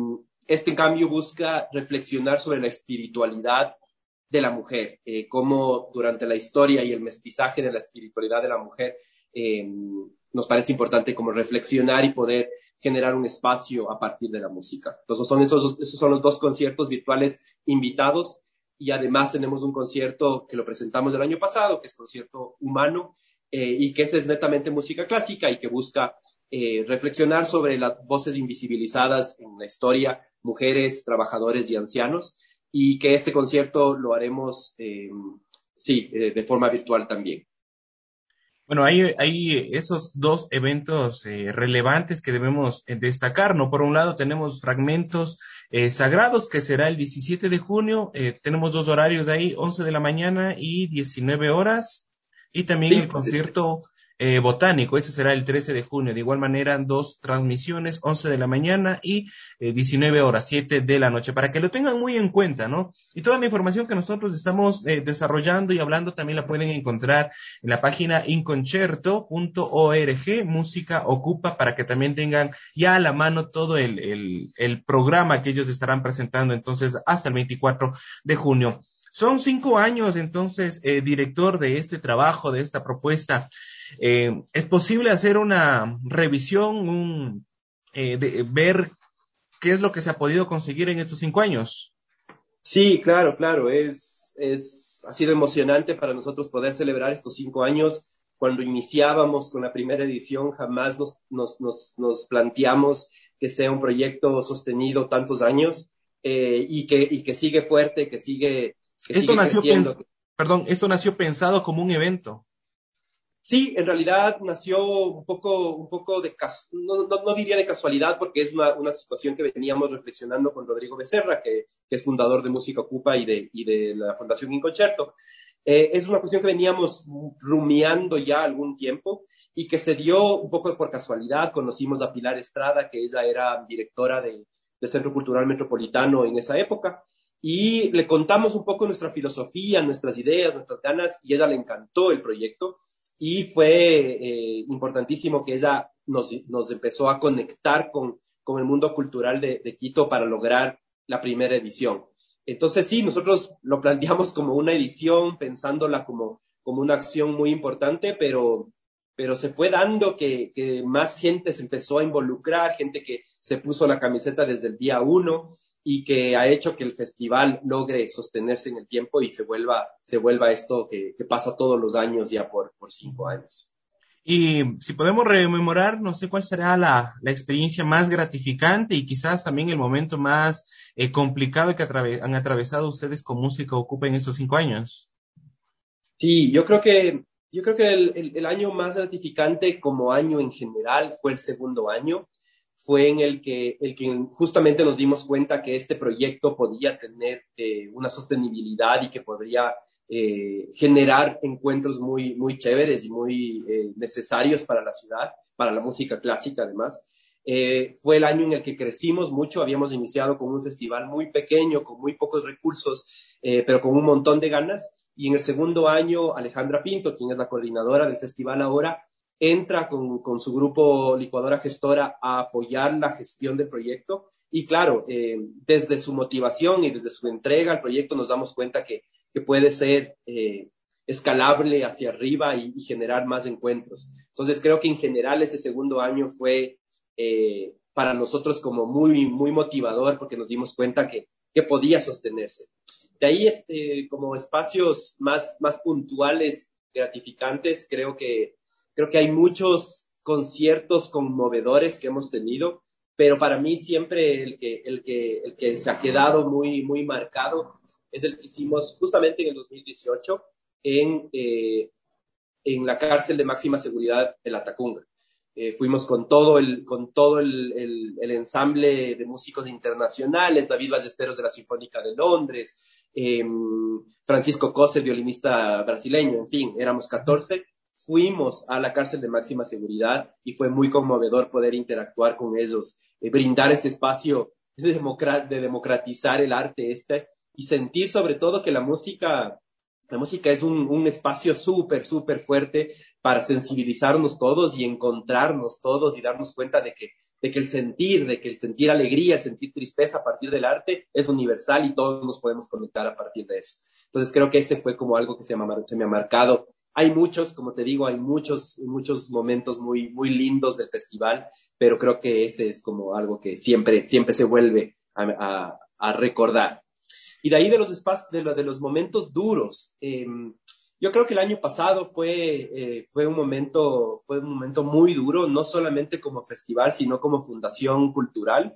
este cambio busca reflexionar sobre la espiritualidad de la mujer, eh, cómo durante la historia y el mestizaje de la espiritualidad de la mujer eh, nos parece importante como reflexionar y poder generar un espacio a partir de la música. Entonces son esos, esos son los dos conciertos virtuales invitados, y además tenemos un concierto que lo presentamos el año pasado, que es concierto humano, eh, y que ese es netamente música clásica y que busca eh, reflexionar sobre las voces invisibilizadas en la historia, mujeres, trabajadores y ancianos, y que este concierto lo haremos, eh, sí, eh, de forma virtual también. Bueno, hay, hay esos dos eventos eh, relevantes que debemos eh, destacar, ¿no? Por un lado tenemos Fragmentos eh, Sagrados, que será el diecisiete de junio, eh, tenemos dos horarios ahí, once de la mañana y diecinueve horas, y también Sí, el concierto eh, botánico, ese será el trece de junio, de igual manera dos transmisiones, once de la mañana y eh, diecinueve horas, siete de la noche, para que lo tengan muy en cuenta, ¿no? Y toda la información que nosotros estamos eh, desarrollando y hablando también la pueden encontrar en la página inconcerto punto org, Música Ocupa, para que también tengan ya a la mano todo el, el, el programa que ellos estarán presentando entonces hasta el veinticuatro de junio. Son cinco años, entonces, eh, director de este trabajo, de esta propuesta. Eh, ¿Es posible hacer una revisión, un, eh, de, ver qué es lo que se ha podido conseguir en estos cinco años? Sí, claro, claro. Es, es, ha sido emocionante para nosotros poder celebrar estos cinco años. Cuando iniciábamos con la primera edición, jamás nos, nos, nos, nos planteamos que sea un proyecto sostenido tantos años eh, y, que, y que sigue fuerte, que sigue, que Esto sigue nació, creciendo. pen- perdón, esto nació pensado como un evento. Sí, en realidad nació un poco, un poco de, casu- no, no, no diría de casualidad, porque es una, una situación que veníamos reflexionando con Rodrigo Becerra, que, que es fundador de Música Ocupa y de, y de la Fundación Inconcerto. Eh, es una cuestión que veníamos rumiando ya algún tiempo y que se dio un poco por casualidad. Conocimos a Pilar Estrada, que ella era directora de, del Centro Cultural Metropolitano en esa época, y le contamos un poco nuestra filosofía, nuestras ideas, nuestras ganas, y a ella le encantó el proyecto. Y fue eh, importantísimo que ella nos, nos empezó a conectar con, con el mundo cultural de, de Quito para lograr la primera edición. Entonces sí, nosotros lo planteamos como una edición, pensándola como, como una acción muy importante, pero, pero se fue dando que, que más gente se empezó a involucrar, gente que se puso la camiseta desde el día uno, y que ha hecho que el festival logre sostenerse en el tiempo y se vuelva, se vuelva esto que, que pasa todos los años ya por, por cinco años. Y si podemos rememorar, no sé cuál será la, la experiencia más gratificante y quizás también el momento más eh, complicado que atrave- han atravesado ustedes con Música Ocupa en estos cinco años. Sí, yo creo que, yo creo que el, el, el año más gratificante como año en general fue el segundo año. Fue en el que, el que justamente nos dimos cuenta que este proyecto podía tener eh, una sostenibilidad y que podría eh, generar encuentros muy, muy chéveres y muy eh, necesarios para la ciudad, para la música clásica además. Eh, fue el año en el que crecimos mucho, habíamos iniciado con un festival muy pequeño, con muy pocos recursos, eh, pero con un montón de ganas. Y en el segundo año, Alejandra Pinto, quien es la coordinadora del festival ahora, entra con, con su grupo Licuadora Gestora a apoyar la gestión del proyecto. Y claro, eh, desde su motivación y desde su entrega al proyecto nos damos cuenta que, que puede ser eh, escalable hacia arriba y, y generar más encuentros. Entonces creo que en general ese segundo año fue eh, para nosotros como muy, muy motivador, porque nos dimos cuenta que, que podía sostenerse. De ahí, este, como espacios más, más puntuales, gratificantes, creo que Creo que hay muchos conciertos conmovedores que hemos tenido, pero para mí siempre el que, el que, el que se ha quedado muy, muy marcado es el que hicimos justamente en el dos mil dieciocho en, eh, en la cárcel de máxima seguridad de La Tacunga. Eh, fuimos con todo, el, con todo el, el, el ensamble de músicos internacionales, David Ballesteros de la Sinfónica de Londres, eh, Francisco Cosse, violinista brasileño, en fin, éramos catorce. Fuimos a la cárcel de máxima seguridad y fue muy conmovedor poder interactuar con ellos, eh, brindar ese espacio de, democrat de democratizar el arte este y sentir sobre todo que la música, la música es un, un espacio súper, súper fuerte para sensibilizarnos todos y encontrarnos todos y darnos cuenta de que, de que el sentir, de que el sentir alegría, el sentir tristeza a partir del arte es universal y todos nos podemos conectar a partir de eso. Entonces creo que ese fue como algo que se, llama, se me ha marcado. Hay muchos, como te digo, hay muchos, muchos momentos muy, muy lindos del festival, pero creo que ese es como algo que siempre, siempre se vuelve a, a, a recordar. Y de ahí de los espacios, de, lo, de los momentos duros, eh, yo creo que el año pasado fue, eh, fue un momento, fue un momento muy duro, no solamente como festival, sino como fundación cultural.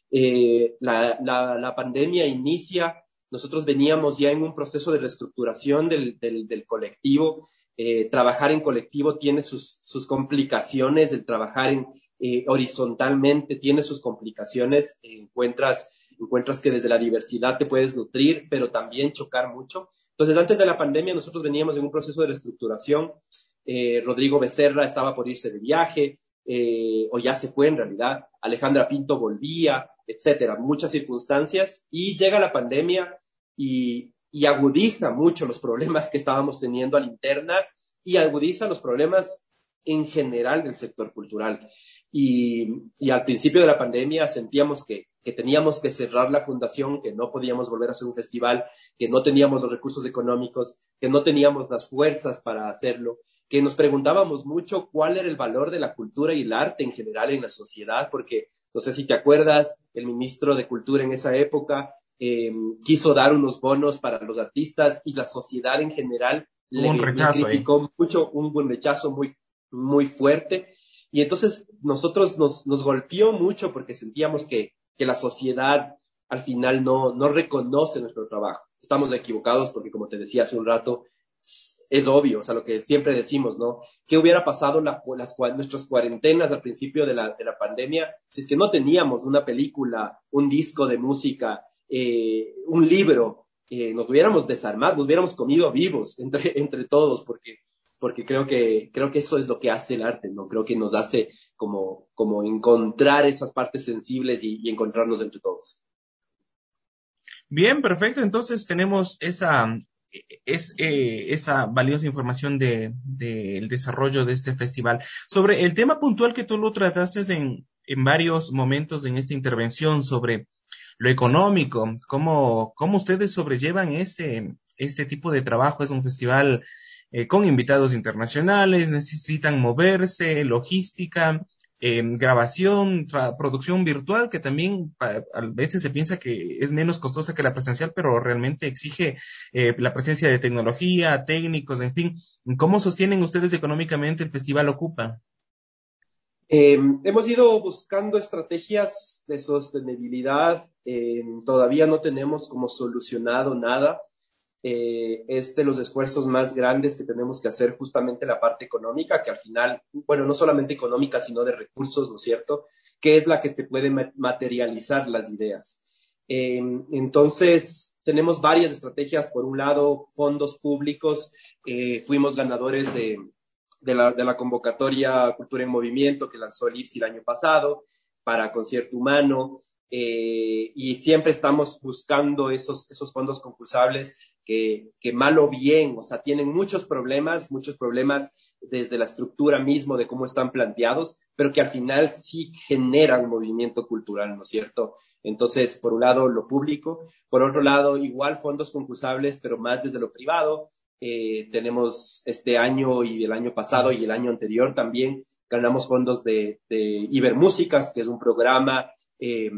Eh, la, la, la pandemia inicia, nosotros veníamos ya en un proceso de reestructuración del, del, del colectivo. Eh, trabajar en colectivo tiene sus, sus complicaciones, el trabajar en, eh, horizontalmente tiene sus complicaciones, eh, encuentras, encuentras que desde la diversidad te puedes nutrir, pero también chocar mucho. Entonces, antes de la pandemia, nosotros veníamos en un proceso de reestructuración. Eh, Rodrigo Becerra estaba por irse de viaje, eh, o ya se fue en realidad. Alejandra Pinto volvía, etcétera. Muchas circunstancias. Y llega la pandemia y, y agudiza mucho los problemas que estábamos teniendo a la interna y agudiza los problemas en general del sector cultural. Y, y al principio de la pandemia sentíamos que, que teníamos que cerrar la fundación, que no podíamos volver a hacer un festival, que no teníamos los recursos económicos, que no teníamos las fuerzas para hacerlo, que nos preguntábamos mucho cuál era el valor de la cultura y el arte en general en la sociedad, porque no sé si te acuerdas, el ministro de Cultura en esa época eh, quiso dar unos bonos para los artistas y la sociedad en general le, un rechazo, le criticó eh. mucho, un buen rechazo muy, muy fuerte. Y entonces nosotros nos, nos golpeó mucho porque sentíamos que, que la sociedad al final no, no reconoce nuestro trabajo. Estamos equivocados porque, como te decía hace un rato, es obvio, o sea, lo que siempre decimos, ¿no? ¿Qué hubiera pasado la, las, nuestras cuarentenas al principio de la, de la pandemia si es que no teníamos una película, un disco de música, eh, un libro? Eh, nos hubiéramos desarmado, nos hubiéramos comido vivos entre, entre todos, porque porque creo que, creo que eso es lo que hace el arte, ¿no? Creo que nos hace como, como encontrar esas partes sensibles y, y encontrarnos entre todos. Bien, perfecto. Entonces tenemos esa, es, eh, esa valiosa información de, de el desarrollo de este festival. Sobre el tema puntual que tú lo trataste en, en varios momentos en esta intervención sobre lo económico, cómo, cómo ustedes sobrellevan este, este tipo de trabajo. Es un festival Eh, con invitados internacionales, necesitan moverse, logística, eh, grabación, producción virtual, que también a, a veces se piensa que es menos costosa que la presencial, pero realmente exige eh, la presencia de tecnología, técnicos, en fin. ¿Cómo sostienen ustedes económicamente el Festival Ocupa? Eh, hemos ido buscando estrategias de sostenibilidad, eh, todavía no tenemos como solucionado nada. Eh, es de los esfuerzos más grandes que tenemos que hacer justamente la parte económica, que al final, bueno, no solamente económica, sino de recursos, ¿no es cierto?, que es la que te puede materializar las ideas. Eh, entonces, tenemos varias estrategias. Por un lado, fondos públicos. Eh, fuimos ganadores de, de, la, de la convocatoria Cultura en Movimiento que lanzó el I F S I el año pasado para Concierto Humano. Eh, y siempre estamos buscando esos, esos fondos concursables que, que mal o bien, o sea, tienen muchos problemas, muchos problemas desde la estructura mismo de cómo están planteados, pero que al final sí generan movimiento cultural, ¿no es cierto? Entonces, por un lado, lo público, por otro lado, igual fondos concursables, pero más desde lo privado. Eh, tenemos este año y el año pasado y el año anterior también ganamos fondos de, de Ibermúsicas, que es un programa Eh,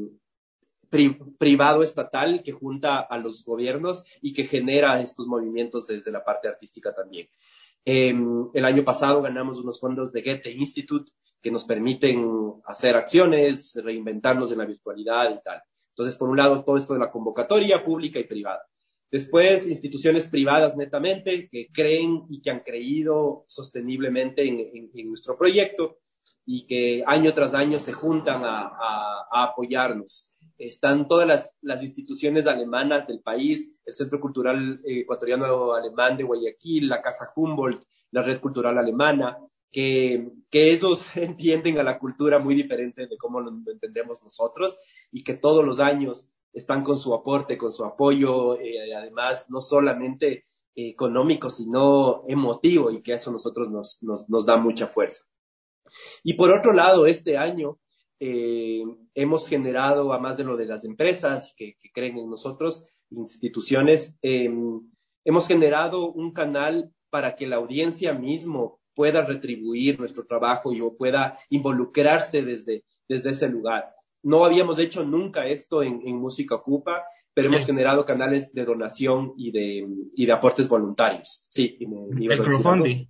pri, privado estatal que junta a los gobiernos y que genera estos movimientos desde la parte artística también. Eh, el año pasado ganamos unos fondos de Goethe Institute que nos permiten hacer acciones, reinventarnos en la virtualidad y tal. Entonces, por un lado, todo esto de la convocatoria pública y privada. Después, instituciones privadas netamente que creen y que han creído sosteniblemente en, en, en nuestro proyecto y que año tras año se juntan a, a, a apoyarnos. Están todas las, las instituciones alemanas del país, el Centro Cultural Ecuatoriano Alemán de Guayaquil, la Casa Humboldt, la Red Cultural Alemana, que, que esos entienden a la cultura muy diferente de cómo lo entendemos nosotros y que todos los años están con su aporte, con su apoyo, eh, además no solamente económico, sino emotivo, y que eso a nosotros nos, nos, nos da mucha fuerza. Y por otro lado, este año eh, hemos generado, a más de lo de las empresas que, que creen en nosotros, instituciones, eh, hemos generado un canal para que la audiencia mismo pueda retribuir nuestro trabajo y pueda involucrarse desde, desde ese lugar. No habíamos hecho nunca esto en, en Música Ocupa, pero hemos generado canales de donación y de, y de aportes voluntarios. Sí, y me, me el crowdfunding.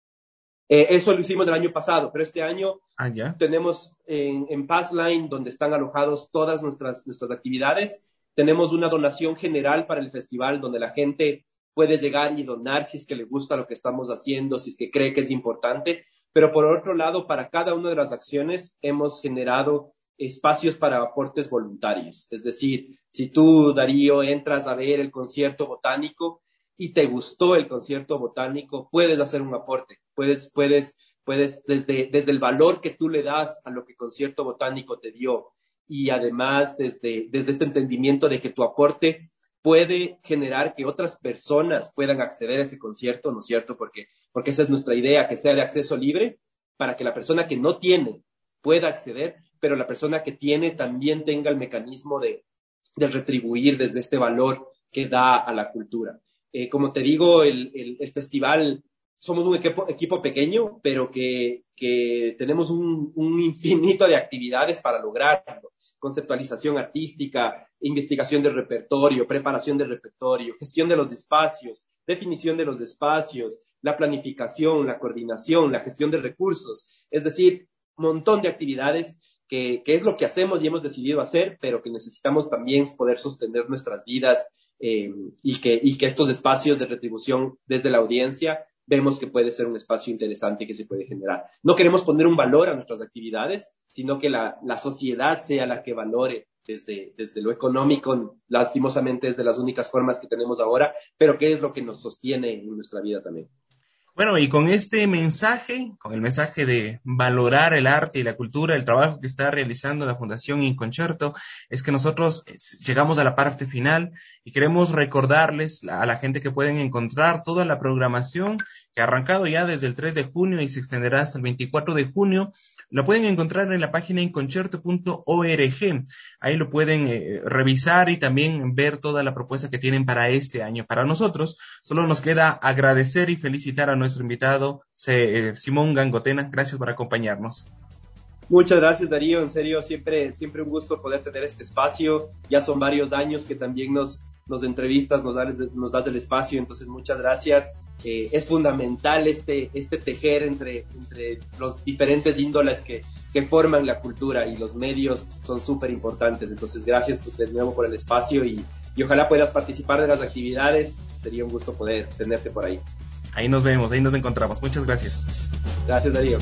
Eh, eso lo hicimos el año pasado, pero este año ah, ¿ya? tenemos en, en Passline, donde están alojados todas nuestras, nuestras actividades, tenemos una donación general para el festival, donde la gente puede llegar y donar si es que le gusta lo que estamos haciendo, si es que cree que es importante. Pero por otro lado, para cada una de las acciones hemos generado espacios para aportes voluntarios. Es decir, si tú, Darío, entras a ver el concierto botánico y te gustó el concierto botánico, puedes hacer un aporte. Puedes, puedes, puedes desde, desde el valor que tú le das a lo que el concierto botánico te dio y además desde, desde este entendimiento de que tu aporte puede generar que otras personas puedan acceder a ese concierto, ¿no es cierto? Porque, porque esa es nuestra idea, que sea de acceso libre para que la persona que no tiene pueda acceder, pero la persona que tiene también tenga el mecanismo de, de retribuir desde este valor que da a la cultura. Eh, como te digo, el, el, el festival, somos un equipo, equipo pequeño, pero que, que tenemos un, un infinito de actividades para lograrlo. Conceptualización artística, investigación del repertorio, preparación del repertorio, gestión de los espacios, definición de los espacios, la planificación, la coordinación, la gestión de recursos. Es decir, un montón de actividades que, que es lo que hacemos y hemos decidido hacer, pero que necesitamos también poder sostener nuestras vidas eh, y, que, y que estos espacios de retribución desde la audiencia vemos que puede ser un espacio interesante que se puede generar. No queremos poner un valor a nuestras actividades, sino que la, la sociedad sea la que valore desde, desde lo económico, lastimosamente es de las únicas formas que tenemos ahora, pero que es lo que nos sostiene en nuestra vida también. Bueno, y con este mensaje, con el mensaje de valorar el arte y la cultura, el trabajo que está realizando la Fundación Inconcerto, es que nosotros llegamos a la parte final y queremos recordarles a la gente que pueden encontrar toda la programación que ha arrancado ya desde el tres de junio y se extenderá hasta el veinticuatro de junio. Lo pueden encontrar en la página inconcerto punto org. Ahí lo pueden eh, revisar y también ver toda la propuesta que tienen para este año. Para nosotros, solo nos queda agradecer y felicitar a nuestro invitado, eh, Simón Gangotena. Gracias por acompañarnos. Muchas gracias, Darío. En serio, siempre, siempre un gusto poder tener este espacio. Ya son varios años que también nos, nos entrevistas, nos das, nos das el espacio, entonces muchas gracias. Eh, es fundamental este, este tejer entre, entre los diferentes índoles que, que forman la cultura y los medios son súper importantes. Entonces, gracias de nuevo por el espacio y, y ojalá puedas participar de las actividades. Sería un gusto poder tenerte por ahí. Ahí nos vemos, ahí nos encontramos. Muchas gracias. Gracias, Darío.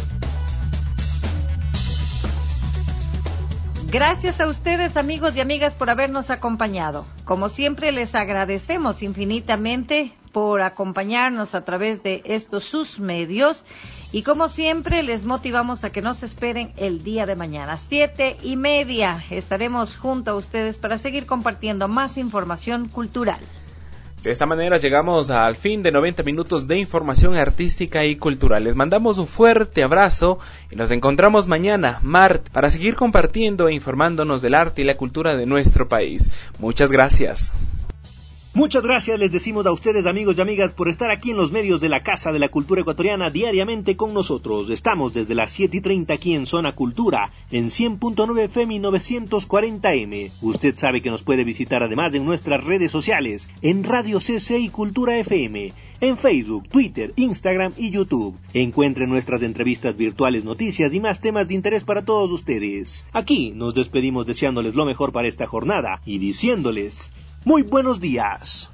Gracias a ustedes, amigos y amigas, por habernos acompañado. Como siempre, les agradecemos infinitamente por acompañarnos a través de estos sus medios. Y como siempre, les motivamos a que nos esperen el día de mañana, siete y media. Estaremos junto a ustedes para seguir compartiendo más información cultural. De esta manera llegamos al fin de noventa minutos de información artística y cultural. Les mandamos un fuerte abrazo y nos encontramos mañana, martes, para seguir compartiendo e informándonos del arte y la cultura de nuestro país. Muchas gracias. Muchas gracias les decimos a ustedes, amigos y amigas, por estar aquí en los medios de la Casa de la Cultura Ecuatoriana diariamente con nosotros. Estamos desde las siete y treinta aquí en Zona Cultura, en cien punto nueve F M y novecientos cuarenta M. Usted sabe que nos puede visitar además en nuestras redes sociales, en Radio C C y Cultura F M, en Facebook, Twitter, Instagram y YouTube. Encuentre nuestras entrevistas virtuales, noticias y más temas de interés para todos ustedes. Aquí nos despedimos deseándoles lo mejor para esta jornada y diciéndoles muy buenos días.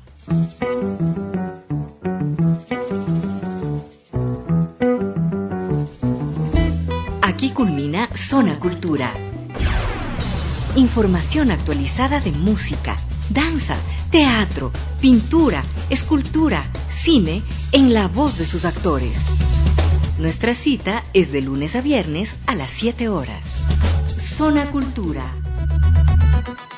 Aquí culmina Zona Cultura. Información actualizada de música, danza, teatro, pintura, escultura, cine, en la voz de sus actores. Nuestra cita es de lunes a viernes a las siete horas. Zona Cultura.